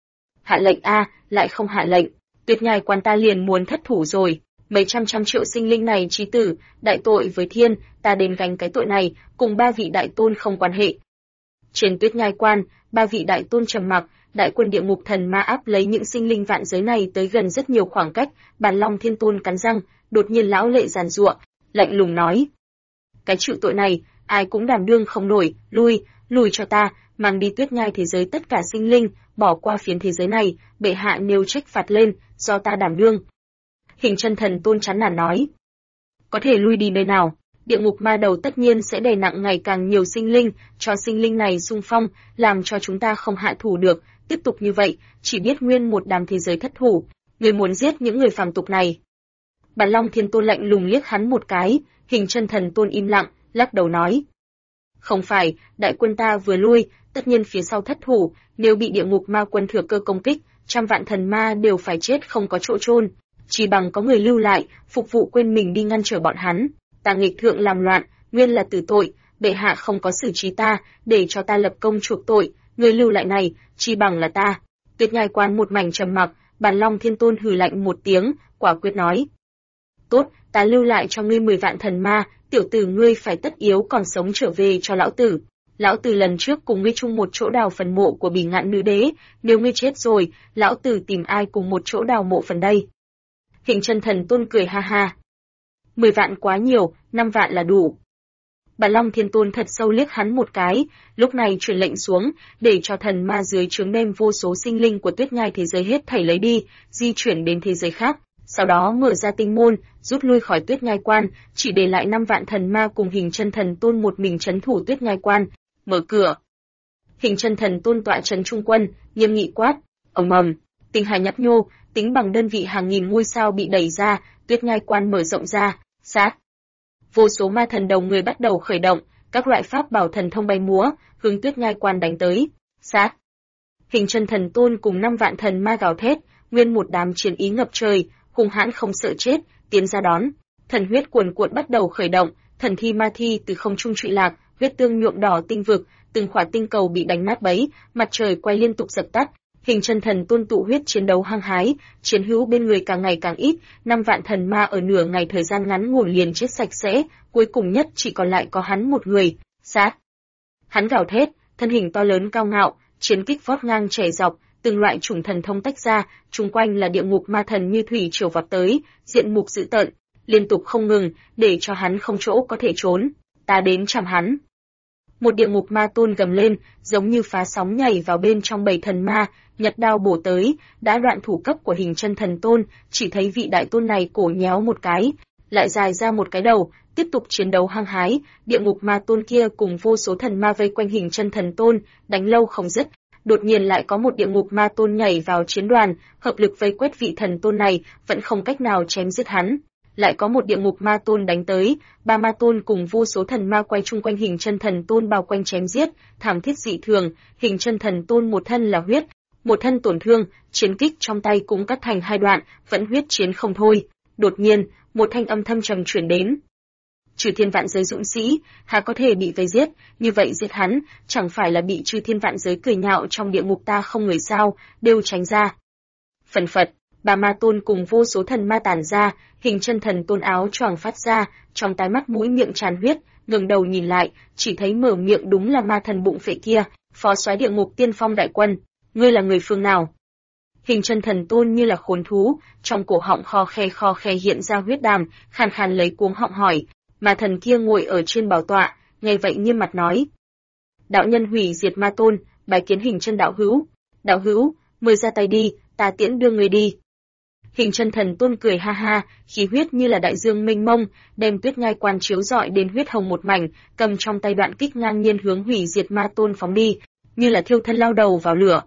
A: Hạ lệnh a, lại không hạ lệnh, Tuyết Nhai Quan ta liền muốn thất thủ rồi. Mấy trăm triệu sinh linh này chí tử, đại tội với thiên, ta đến gánh cái tội này, cùng ba vị đại tôn không quan hệ. Trên Tuyết Nhai Quan, ba vị đại tôn trầm mặc, đại quân địa ngục thần ma áp lấy những sinh linh vạn giới này tới gần rất nhiều khoảng cách. Bản Long Thiên Tôn cắn răng, đột nhiên lão lệ giàn giụa, lạnh lùng nói: cái chịu tội này, ai cũng đảm đương không nổi, lùi cho ta, mang đi Tuyết Nhai thế giới tất cả sinh linh, bỏ qua phiến thế giới này, bệ hạ nêu trách phạt lên, do ta đảm đương. Hình Chân Thần Tôn chán nản nói: có thể lui đi nơi nào? Địa ngục ma đầu tất nhiên sẽ đè nặng ngày càng nhiều sinh linh, cho sinh linh này xung phong, làm cho chúng ta không hạ thủ được, tiếp tục như vậy, chỉ biết nguyên một đám thế giới thất thủ. Người muốn giết những người phàm tục này. Bản Long Thiên Tôn lạnh lùng liếc hắn một cái, Hình Chân Thần Tôn im lặng, lắc đầu nói: không phải, đại quân ta vừa lui, tất nhiên phía sau thất thủ, nếu bị địa ngục ma quân thừa cơ công kích, trăm vạn thần ma đều phải chết không có chỗ chôn, chỉ bằng có người lưu lại, phục vụ quên mình đi ngăn trở bọn hắn. Ta nghịch thượng làm loạn, nguyên là tử tội, bệ hạ không có xử trí ta, để cho ta lập công chuộc tội, người lưu lại này, chỉ bằng là ta. Tuyết Nhai Quan một mảnh trầm mặc, Bản Long Thiên Tôn hừ lạnh một tiếng, quả quyết nói: tốt, ta lưu lại cho ngươi 10 vạn thần ma, tiểu tử ngươi phải tất yếu còn sống trở về cho lão tử. Lão tử lần trước cùng ngươi chung một chỗ đào phần mộ của Bỉ Ngạn Nữ Đế, nếu ngươi chết rồi, lão tử tìm ai cùng một chỗ đào mộ phần đây? Hình Chân Thần Tôn cười ha ha: 10 vạn quá nhiều, 5 vạn là đủ. Bản Long Thiên Tôn thật sâu liếc hắn một cái, lúc này truyền lệnh xuống, để cho thần ma dưới trướng đem vô số sinh linh của Tuyết Nhai thế giới hết thảy lấy đi, di chuyển đến thế giới khác. Sau đó mở ra tinh môn, rút lui khỏi Tuyết Nhai Quan, chỉ để lại 5 vạn thần ma cùng Hình Chân Thần Tôn một mình trấn thủ Tuyết Nhai Quan. Mở cửa. Hình Chân Thần Tôn tọa trấn trung quân, nghiêm nghị quát: ầm ầm, tinh hà nhấp nhô, tính bằng đơn vị hàng nghìn ngôi sao bị đẩy ra, Tuyết Nhai Quan mở rộng ra, sát. Vô số ma thần đầu người bắt đầu khởi động, các loại pháp bảo thần thông bay múa, hướng Tuyết Nhai Quan đánh tới. Sát. Hình Chân Thần Tôn cùng 5 vạn thần ma gào thét, nguyên một đám chiến ý ngập trời, hung hãn không sợ chết, tiến ra đón. Thần huyết cuồn cuộn bắt đầu khởi động, thần thi ma thi từ không trung trụy lạc, huyết tương nhuộm đỏ tinh vực, từng khỏa tinh cầu bị đánh nát bấy, mặt trời quay liên tục dập tắt. Hình Chân Thần Tôn tụ huyết chiến đấu hăng hái, chiến hữu bên người càng ngày càng ít, 5 vạn thần ma ở nửa ngày thời gian ngắn ngủi liền chết sạch sẽ, cuối cùng nhất chỉ còn lại có hắn một người. Sát. Hắn gào thét, thân hình to lớn cao ngạo, chiến kích vót ngang chẻ dọc, từng loại chủng thần thông tách ra, chung quanh là địa ngục ma thần như thủy triều vọt tới, diện mục dữ tợn, liên tục không ngừng, để cho hắn không chỗ có thể trốn. Ta đến chạm hắn. Một địa ngục ma tôn gầm lên, giống như phá sóng nhảy vào bên trong bầy thần ma, nhật đao bổ tới, đã đoạn thủ cấp của Hình Chân Thần Tôn, chỉ thấy vị đại tôn này cổ nhéo một cái, lại dài ra một cái đầu, tiếp tục chiến đấu hăng hái, địa ngục ma tôn kia cùng vô số thần ma vây quanh Hình Chân Thần Tôn, đánh lâu không dứt. Đột nhiên lại có một địa ngục ma tôn nhảy vào chiến đoàn, hợp lực vây quét vị thần tôn này, vẫn không cách nào chém giết hắn. Lại có một địa ngục ma tôn đánh tới, 3 ma tôn cùng vô số thần ma quay chung quanh Hình Chân Thần Tôn bao quanh chém giết, thảm thiết dị thường. Hình Chân Thần Tôn một thân là huyết, một thân tổn thương, chiến kích trong tay cũng cắt thành 2 đoạn, vẫn huyết chiến không thôi. Đột nhiên, một thanh âm thâm trầm truyền đến. Chư thiên vạn giới dũng sĩ, há có thể bị vây giết, như vậy giết hắn, chẳng phải là bị chư thiên vạn giới cười nhạo trong địa ngục ta không người sao, đều tránh ra. Phần phật, bà ma tôn cùng vô số thần ma tản ra, hình chân thần tôn áo choàng phát ra, trong tai mắt mũi miệng tràn huyết, ngẩng đầu nhìn lại, chỉ thấy mở miệng đúng là ma thần bụng phệ kia, phó soái địa ngục tiên phong đại quân, ngươi là người phương nào? Hình chân thần tôn như là khốn thú, trong cổ họng kho khe hiện ra huyết đàm, khàn khàn lấy cuống họng hỏi, mà thần kia ngồi ở trên bảo tọa, nghe vậy nghiêm mặt nói. Đạo nhân hủy diệt ma tôn, bái kiến hình chân đạo hữu. Đạo hữu, mời ra tay đi, ta tiễn đưa người đi. Hình chân thần tôn cười ha ha, khí huyết như là đại dương mênh mông, đem tuyết nhai quan chiếu rọi đến huyết hồng một mảnh, cầm trong tay đoạn kích ngang nhiên hướng hủy diệt ma tôn phóng đi, như là thiêu thân lao đầu vào lửa.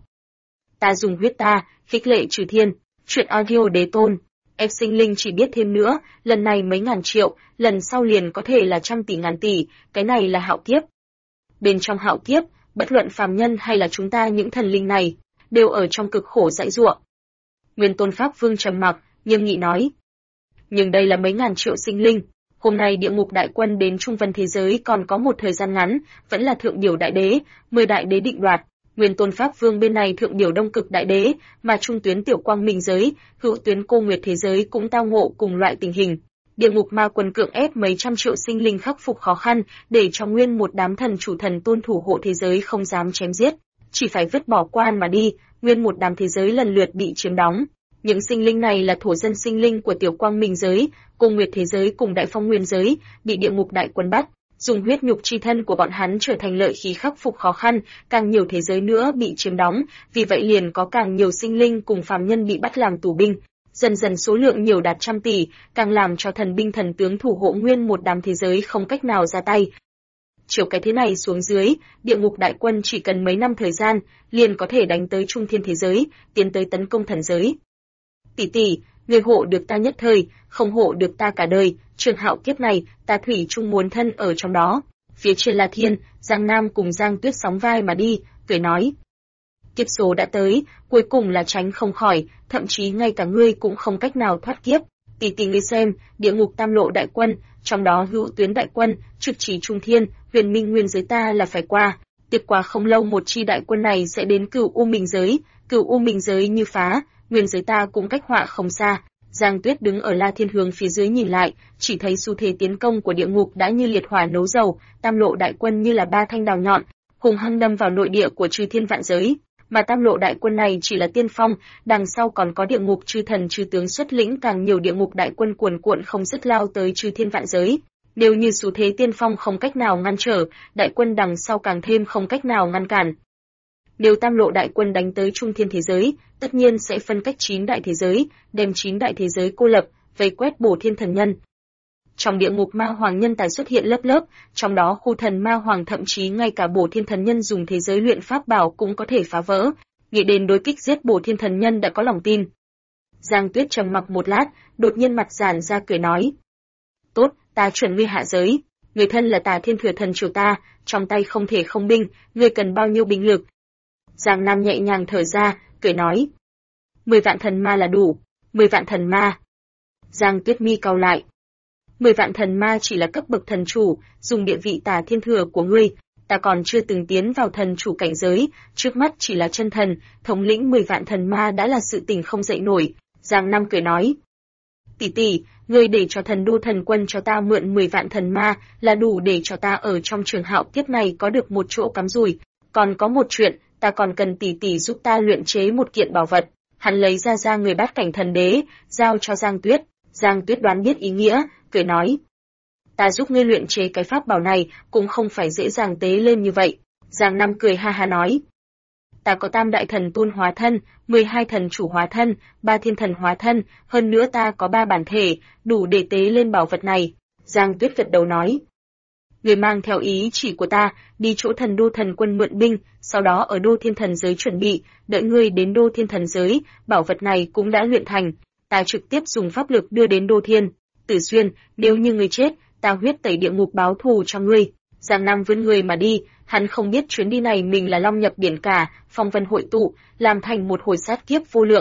A: Ta dùng huyết ta, khích lệ trừ thiên, chuyện audio đế tôn. Ép sinh linh chỉ biết thêm nữa, lần này mấy ngàn triệu, lần sau liền có thể là trăm tỷ ngàn tỷ, cái này là hạo kiếp. Bên trong hạo kiếp, bất luận phàm nhân hay là chúng ta những thần linh này, đều ở trong cực khổ dãy giụa. Nguyên Tôn Pháp Vương trầm mặc, nghiêm nghị nói. Nhưng đây là mấy ngàn triệu sinh linh, hôm nay địa ngục đại quân đến trung vân thế giới còn có một thời gian ngắn, vẫn là thượng điều đại đế, 10 đại đế định đoạt. Nguyên Tôn Pháp Vương bên này thượng điều đông cực đại đế, mà trung tuyến tiểu quang minh giới, hữu tuyến cô nguyệt thế giới cũng tao ngộ cùng loại tình hình. Địa ngục ma quân cưỡng ép mấy trăm triệu sinh linh khắc phục khó khăn, để cho nguyên một đám thần chủ thần tôn thủ hộ thế giới không dám chém giết, chỉ phải vứt bỏ quan mà đi, nguyên một đám thế giới lần lượt bị chiếm đóng. Những sinh linh này là thổ dân sinh linh của tiểu quang minh giới, cô nguyệt thế giới cùng đại phong nguyên giới, bị địa ngục đại quân bắt. Dùng huyết nhục chi thân của bọn hắn trở thành lợi khí khắc phục khó khăn, càng nhiều thế giới nữa bị chiếm đóng, vì vậy liền có càng nhiều sinh linh cùng phàm nhân bị bắt làm tù binh. Dần dần số lượng nhiều đạt trăm tỷ, càng làm cho thần binh thần tướng thủ hộ nguyên một đám thế giới không cách nào ra tay. Chiều cái thế này xuống dưới, địa ngục đại quân chỉ cần mấy năm thời gian, liền có thể đánh tới trung thiên thế giới, tiến tới tấn công thần giới. Tỷ tỷ, người hộ được ta nhất thời, không hộ được ta cả đời, trường hạo kiếp này, ta thủy chung muốn thân ở trong đó. Phía trên là thiên, Giang Nam cùng Giang Tuyết sóng vai mà đi, cười nói. Kiếp số đã tới, cuối cùng là tránh không khỏi, thậm chí ngay cả ngươi cũng không cách nào thoát kiếp. Tỷ tỷ ngươi xem, địa ngục tam lộ đại quân, trong đó hữu tuyến đại quân, trực chỉ trung thiên, huyền minh nguyên giới ta là phải qua. Tiếp qua không lâu một chi đại quân này sẽ đến cửu u minh giới, cửu u minh giới như phá, nguyên giới ta cũng cách họa không xa. Giang Tuyết đứng ở La Thiên hướng phía dưới nhìn lại, chỉ thấy xu thế tiến công của địa ngục đã như liệt hỏa nấu dầu, tam lộ đại quân như là ba thanh đào nhọn, hùng hăng đâm vào nội địa của chư thiên vạn giới. Mà tam lộ đại quân này chỉ là tiên phong, đằng sau còn có địa ngục chư thần chư tướng xuất lĩnh càng nhiều địa ngục đại quân cuồn cuộn không dứt lao tới chư thiên vạn giới. Nếu như xu thế tiên phong không cách nào ngăn trở, đại quân đằng sau càng thêm không cách nào ngăn cản. Nếu tam lộ đại quân đánh tới trung thiên thế giới, tất nhiên sẽ phân cách 9 đại thế giới, đem 9 đại thế giới cô lập, vây quét bổ thiên thần nhân. Trong địa ngục ma hoàng nhân tài xuất hiện lớp lớp, trong đó khu thần ma hoàng thậm chí ngay cả bổ thiên thần nhân dùng thế giới luyện pháp bảo cũng có thể phá vỡ. Nghĩ đến đối kích giết bổ thiên thần nhân đã có lòng tin. Giang Tuyết trầm mặc một lát, đột nhiên mặt giãn ra cười nói: "Tốt, ta chuẩn ngươi hạ giới. Người thân là Tà Thiên Thừa thần triều ta, trong tay không thể không binh, ngươi cần bao nhiêu binh lực?" Giang Nam nhẹ nhàng thở ra, cười nói: 10 vạn thần ma là đủ. 10 vạn thần ma. Giang Tuyết mi cau lại. 10 vạn thần ma chỉ là cấp bậc thần chủ, dùng địa vị Tà Thiên Thừa của ngươi, ta còn chưa từng tiến vào thần chủ cảnh giới, trước mắt chỉ là chân thần, thống lĩnh 10 vạn thần ma đã là sự tình không dậy nổi. Giang Nam cười nói: "Tỷ tỷ, ngươi để cho thần đô thần quân cho ta mượn 10 vạn thần ma, là đủ để cho ta ở trong trường hạo kiếp này có được một chỗ cắm rủi. Còn có một chuyện, ta còn cần tỷ tỷ giúp ta luyện chế một kiện bảo vật." Hắn lấy ra người bát cảnh thần đế, giao cho Giang Tuyết. Giang Tuyết đoán biết ý nghĩa, cười nói: "Ta giúp ngươi luyện chế cái pháp bảo này, cũng không phải dễ dàng tế lên như vậy." Giang Nam cười ha ha nói: "Ta có tam đại thần tôn hóa thân, 12 thần chủ hóa thân, 3 thiên thần hóa thân, hơn nữa ta có 3 bản thể, đủ để tế lên bảo vật này." Giang Tuyết gật đầu nói: "Người mang theo ý chỉ của ta, đi chỗ thần đô thần quân mượn binh, sau đó ở đô thiên thần giới chuẩn bị, đợi ngươi đến đô thiên thần giới, bảo vật này cũng đã luyện thành, ta trực tiếp dùng pháp lực đưa đến đô thiên. Tử Xuyên, nếu như ngươi chết, ta huyết tẩy địa ngục báo thù cho ngươi." Giang Nam vươn người mà đi, hắn không biết chuyến đi này mình là long nhập biển cả, phong vân hội tụ, làm thành một hồi sát kiếp vô lượng.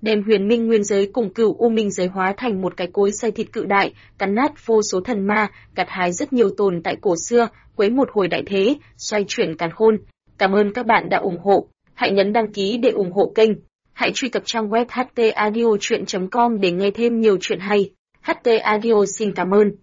A: đem huyền minh nguyên giới cùng cửu u minh giới hóa thành một cái cối xay thịt cự đại, cắn nát vô số thần ma, gặt hái rất nhiều tồn tại cổ xưa, quấy một hồi đại thế, xoay chuyển càn khôn. Cảm ơn các bạn đã ủng hộ. Hãy nhấn đăng ký để ủng hộ kênh. Hãy truy cập trang web htaudio.com để nghe thêm nhiều chuyện hay. HT Audio xin cảm ơn.